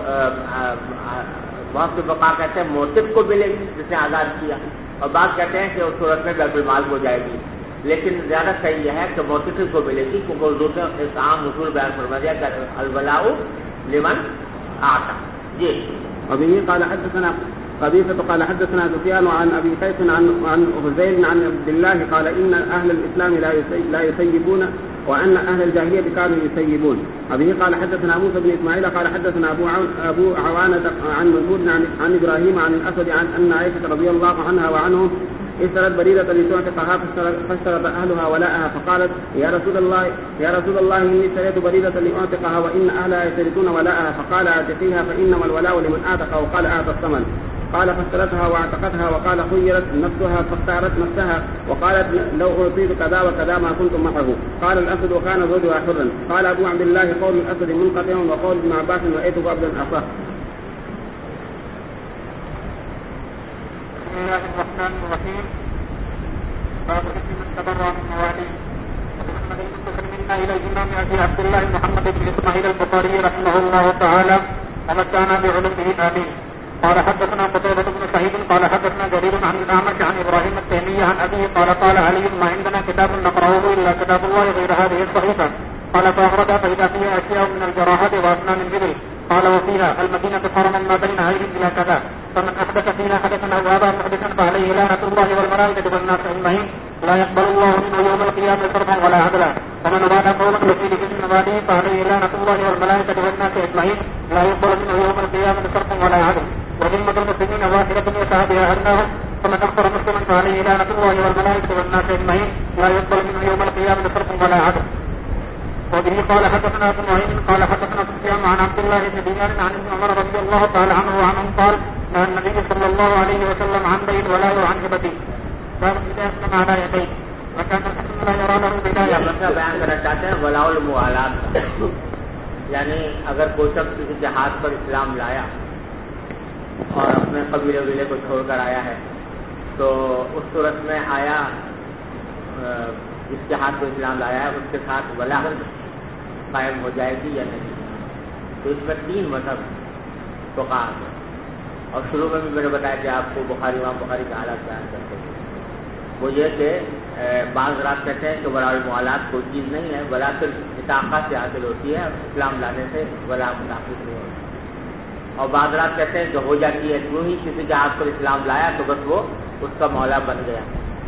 بہت سے بقا کہتے ہیں موتف کو ملے گی جس نے آزاد کیا, اور بعض کہتے ہیں کہ اس صورت میں بیت المال ہو جائے گی. لیکن زیادہ صحیح یہ ہے کہ موتف کو ملے گی, کیونکہ اردو میں ایک عام اصول بیان فرما دیا کہ الولاء لمن آتا. جی وبه قال حدثنا قبيصة قال حدثنا سفيان عن أبي قيس عن هزيل عن عبد الله قال إن أهل الإسلام لا يسيبون وأن أهل الجاهلية كانوا يسيبون. وبه قال حدثنا موسى بن إسماعيل قال حدثنا أبو عوانة عن مسعود عن إبراهيم عن الأسود عن أن عائشة رضي الله عنها وعنهم اشترت بريدة لتعتقها فاشترط أهلها ولاءها فقالت يا رسول الله إني اشتريت بريدة لأعتقها وإن أهلها يشترطون ولاءها فقال اعتقيها فإنما الولاء لمن أعتق وقال أعطى الثمن. قال فاشترتها واعتقتها وقال خيرت نفسها فاختارت نفسها وقالت لو أعطيت كذا وكذا ما كنت معه. قال الأسد وكان زوجها حرا. قال أبو عبد الله قول الأسد منقطع وقول ابن عباس رأيته عبدا أصح. بسم الله الرحمن الرحيم. باب اسم من تبرع من مواليه. محمد المنتصر منا الى الامام ابي عبد الله محمد بن اسماعيل البخاري رحمه الله تعالى ومتعنا بعلومه امين. قال حدثنا قتيبة بن سعيد قال حدثنا جرير عن الأعمش عن إبراهيم التيمي عن أبيه قال علي ما عندنا كتاب نقرأه إلا كتاب الله غير هذه الصحيفة. قال فأخرج فإذا فيها أشياء من الجراحات وأسنان الإبل. قال وفيها المدينة حرما ما بين عين إلى كذا فمن أحدث فيها حدثا أو أبى محدثا فعليه لعنة الله والملائكة والناس أجمعين لا يقبل الله منه يوم القيامة صرفا ولا عدلا. ومن أراد قولا يفيد باسم مبادئه فعليه لعنة الله والملائكة والناس أجمعين لا يقبل منه يوم القيامة صرفا ولا عدلا. وذمة المسلمين واحدة يسعى بها أدناهم فمن أخبر مسلما فعليه لعنة الله والملائكة والناس أجمعين لا يقبل منه يوم القيامة صرفا ولا عدلا. وبه قال حدثنا ابن معين قال حدثنا سفيان عن عبد الله بن دينار عن ابن عمر رضي الله تعالى عنه وعنهم قال نهى النبي صلى الله عليه وسلم عن بيع ولا عن هبته. باب اذا اسلم على يديه وكان الحكم لا يرى له بدايه. مسئلہ بیان کرنا چاہتے ہیں ولاء الموالات کا, یعنی اگر کوئی شخص کسی جہاد پر اسلام لایا اور اپنے قبیلے وبیلے کو چھوڑ کر آیا ہے تو اس صورت میں آیا جس جہاد کو اسلام لایا ہے اس کے ساتھ ولا قائم ہو جائے گی یا نہیں. تو اس میں 3 مذہب فقہاء ہیں, اور شروع میں بھی میں نے بتایا کہ آپ کو امام بخاری کا حالات بیان کرتے ہیں. وہ یہ کہ بعض رات کہتے ہیں کہ ولاء الموالات کوئی چیز نہیں ہے, ولا صرف اطاعت سے حاصل ہوتی ہے, اسلام لانے سے ولا متعلق نہیں ہوتی. اور بعض رات کہتے ہیں کہ ہو جاتی ہے, کیوں ہی کسی جہاد پر اسلام لایا تو بس وہ اس کا مولا بن گیا.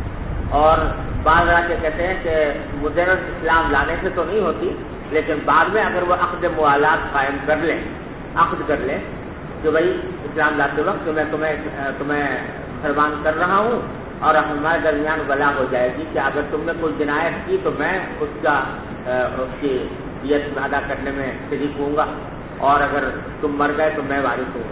اور بعض رات یہ کہتے ہیں کہ مجرد اسلام لانے سے تو نہیں ہوتی, لیکن بعد میں اگر وہ عقد موالات قائم کر لیں, عقد کر لیں کہ بھائی اسلام لاتے وقت میں تمہیں فرمان کر رہا ہوں اور ہمارے درمیان ولا ہو جائے گی کہ اگر تم نے کوئی جنایت کی تو میں اس کی دیت ادا کرنے میں شریک ہوں گا, اور اگر تم مر گئے تو میں وارث ہوں گا.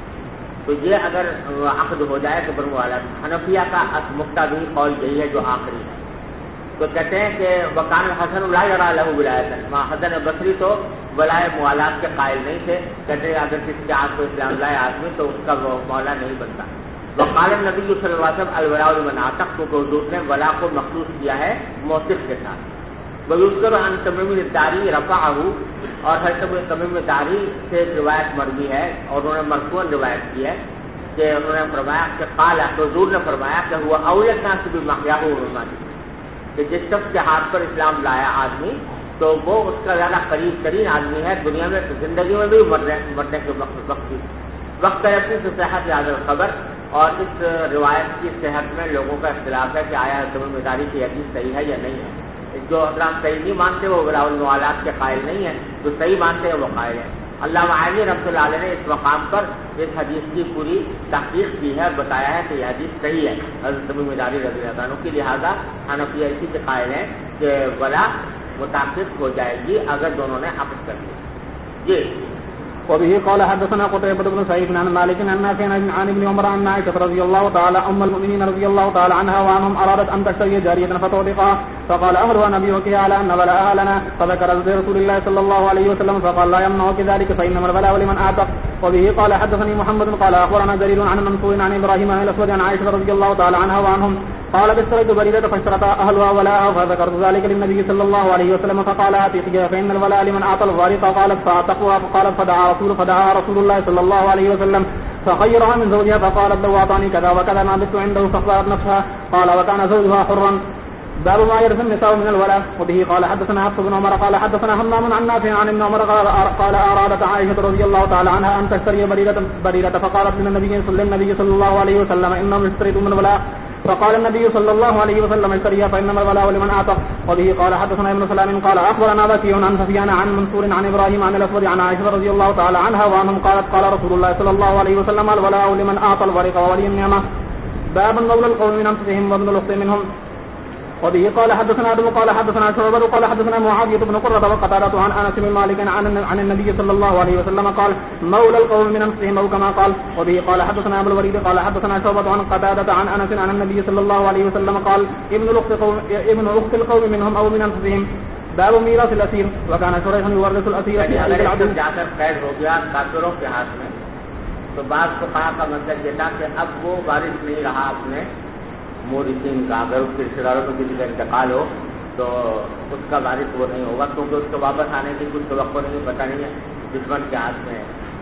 تو یہ اگر عقد ہو جائے تو موالات. حنفیہ کا مقتضی قول یہی ہے جو آخری ہے. تو کہتے ہیں کہ وکان حسن لا یرا لہ ولایۃ, حسن بصری تو ولائے موالات کے قائل نہیں تھے. کہتے ہیں اگر کسی جہاد کو اسلام لائے آدمی تو اس کا مولا نہیں بنتا. وقال نبی صلی اللہ علیہ وسلم الولاء لمن اعتق, کو حضور نے ولا کو مخصوص کیا ہے موصف کے ساتھ. ويذكر عن تمیم الداری رفعه, اور حضرت تمیم الداری سے روایت مروی ہے اور انہوں نے مرفوعاً روایت کی ہے کہ انہوں نے فرمایا کہ قال, حضور نے فرمایا کہ هو اولى الناس بمحیاه ومماته, کہ جس شخص کے ہاتھ پر اسلام لایا آدمی تو وہ اس کا زیادہ قریب ترین آدمی ہے دنیا میں, زندگی میں بھی مرنے کے وقت بھی. وقت رفیع سے صحت یاد خبر, اور اس روایت کی صحت میں لوگوں کا اختلاف ہے کہ آیا تمیم الداری کی حدیث صحیح ہے یا نہیں ہے. جو حضرات صحیح نہیں مانتے وہ ولاء الموالات کے قائل نہیں ہیں, جو صحیح مانتے ہیں وہ قائل ہیں. علامہ عینی رحمۃ اللہ علیہ نے اس مقام پر اس حدیث کی پوری تحقیق کی ہے, بتایا ہے کہ یہ حدیث صحیح ہے حضرت تمیم الداری رضی اللہ عنہ کی. لہٰذا حنفیہ اسی کے قائل ہیں کہ ولا متعلق ہو جائے گی اگر دونوں نے عقد کر دیا. جی وبه قال حدثنا قتيبة بن سعيد عن مالك عن نافع عن ابن عمر عن عائشة رضي الله تعالى أم المؤمنين رضي الله تعالى عنها وعنهم أرادت أن تشتري جارية فتوثقها فقال أمرها نبيك على أن بلاءها لنا فذكر رسول الله صلى الله عليه وسلم فقال لا يمنعك ذلك فإنما البلاء لمن أعتق. وبه قال حدثني محمد قال أخبرنا جرير عن منصور عن إبراهيم عن الأسود عن عائشة رضي الله تعالى عنها وعنهم قال اشتريت بريدة فاشترت أهلها ولاءها فذكرت ذلك للنبي صلى الله عليه وسلم فقال أعتقها فإن الولاء لمن أعطى الوارث قالت فأعتقها فقالت فدعا رسول الله صلى الله عليه وسلم فخيرها من زوجها فقالت لو أعطاني كذا وكذا ما بت عنده فاختارت نفسها قال وكان زوجها حرا. باب ما يرث النساء من الولاء. وبه قال حدثنا حفص بن عمر قال حدثنا همام عن نافع عن ابن عمر قال أرادت عائشة رضي الله تعالى عنها أن تشتري بريدة فقالت للنبي صلى الله عليه وسلم إنهم اشتريتم من الولاء فقال النبي صلى الله عليه وسلم اشتريها فإنما الولاء لمن أعتق. وبه قال حدثنا ابن سلام قال أخبرنا وكيع عن سفيان عن منصور عن إبراهيم عن الأسود عن عائشة رضي الله تعالى عنها وعنهم قالت قال رسول الله صلى الله عليه وسلم الولاء لمن أعطى الورث وولي النعمة. باب مولى القوم من أنفسهم وابن الأخت منهم. وبه قال حدثنا ابن قال حدثنا شعبة قال حدثنا معاوية بن قرة وقتادة عن أنس بن مالك عن النبي صلى الله عليه وسلم قال مولى القوم من أنفسهم أو كما قال. وبه قال حدثنا أبو الوليد قال حدثنا شعبة عن قتادة عن أنس عن النبي صلى الله عليه وسلم قال ابن أخت القوم منهم أو من أنفسهم. باب ميراث الأسير وكان شريح يورث الأسير في حديث العدو. جا کر قید ہو گیا کافروں کے ہاتھ میں تو بعض فقہا کا مطلب یہ تھا کہ اب وہ وارث نہیں رہا اپنے مورثین کا. اگر اس کے رشتے داروں میں کسی کا انتقال ہو تو اس کا وارث وہ نہیں ہوگا کیونکہ اس کو واپس آنے کی کچھ توقع نہیں, پتہ نہیں ہے, دشمن کے ہاتھ میں ہے.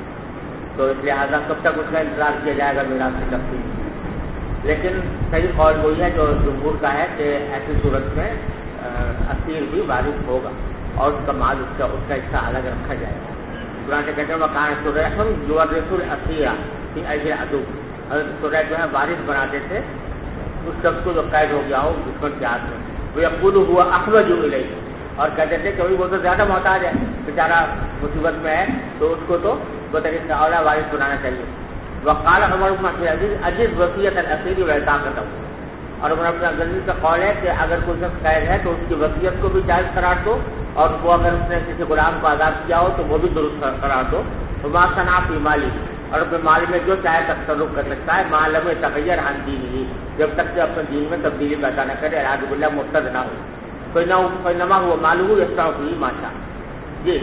تو اس لہٰذا کب تک اس کا انتظار کیا جائے گا میراث کی تقسیم. لیکن صحیح قول وہی ہے جو جمہور کا ہے کہ ایسی صورت میں اسیر بھی وارث ہوگا اور اس کا مال اس کا حصہ الگ رکھا جائے گا. قرآن کہتے ہیں مکان شریح یورث الاسیر فی حدیث العدو. شریح جو ہے وارث بناتے تھے اس شخص کو جو قید ہو گیا ہو دشمن کے ہاتھ میں. وہ یقول ہوا احوج الیہ اور کہتے تھے کہ وہ تو زیادہ محتاج ہے, بیچارہ مصیبت میں ہے تو اس کو تو بطریق سے اولا وارث بنانا چاہیے. وقال عمر بن عبد العزیز عجز وصیت الاسیر وعتاقتہ. اور عمر بن عبد العزیز کا قول ہے کہ اگر کوئی شخص قید ہے تو اس کی وصیت کو بھی جائز قرار دو اور وہ اگر اس نے کسی غلام کو آزاد کیا ہو تو وہ بھی درست قرار دو. وما صنع فی مالی اور اپنے مال میں جو چاہے تصرف کر سکتا ہے معلوم تغیر عن دینہ جب تک کہ اپنے دین میں تبدیلی پیدا نہ کرے, اعاذ باللہ مرتد نہ ہو. فإنما هو ماله يصنع فيه ما شاء. جی.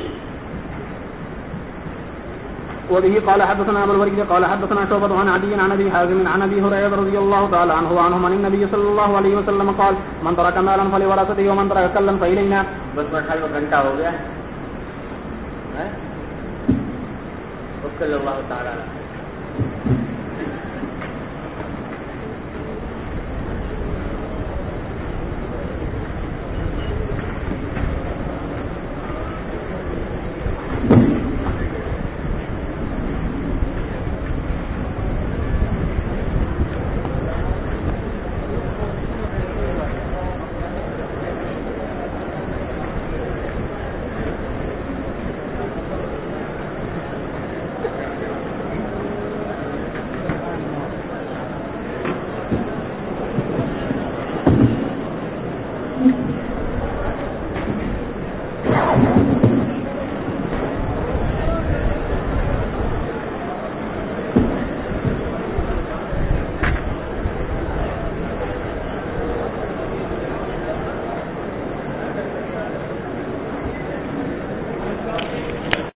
وبه قال حدثنا ابو الوليد قال حدثنا شعبة عن عدي عن ابي حازم عن ابي هريرة رضي الله تعالى عنه وعنهم عن النبي صلى الله عليه وسلم قال من ترك مالا فلورثته ومن ترك كلا فإلينا. بس مرحلہ گھنٹہ ہو گیا. صلی اللہ تعالی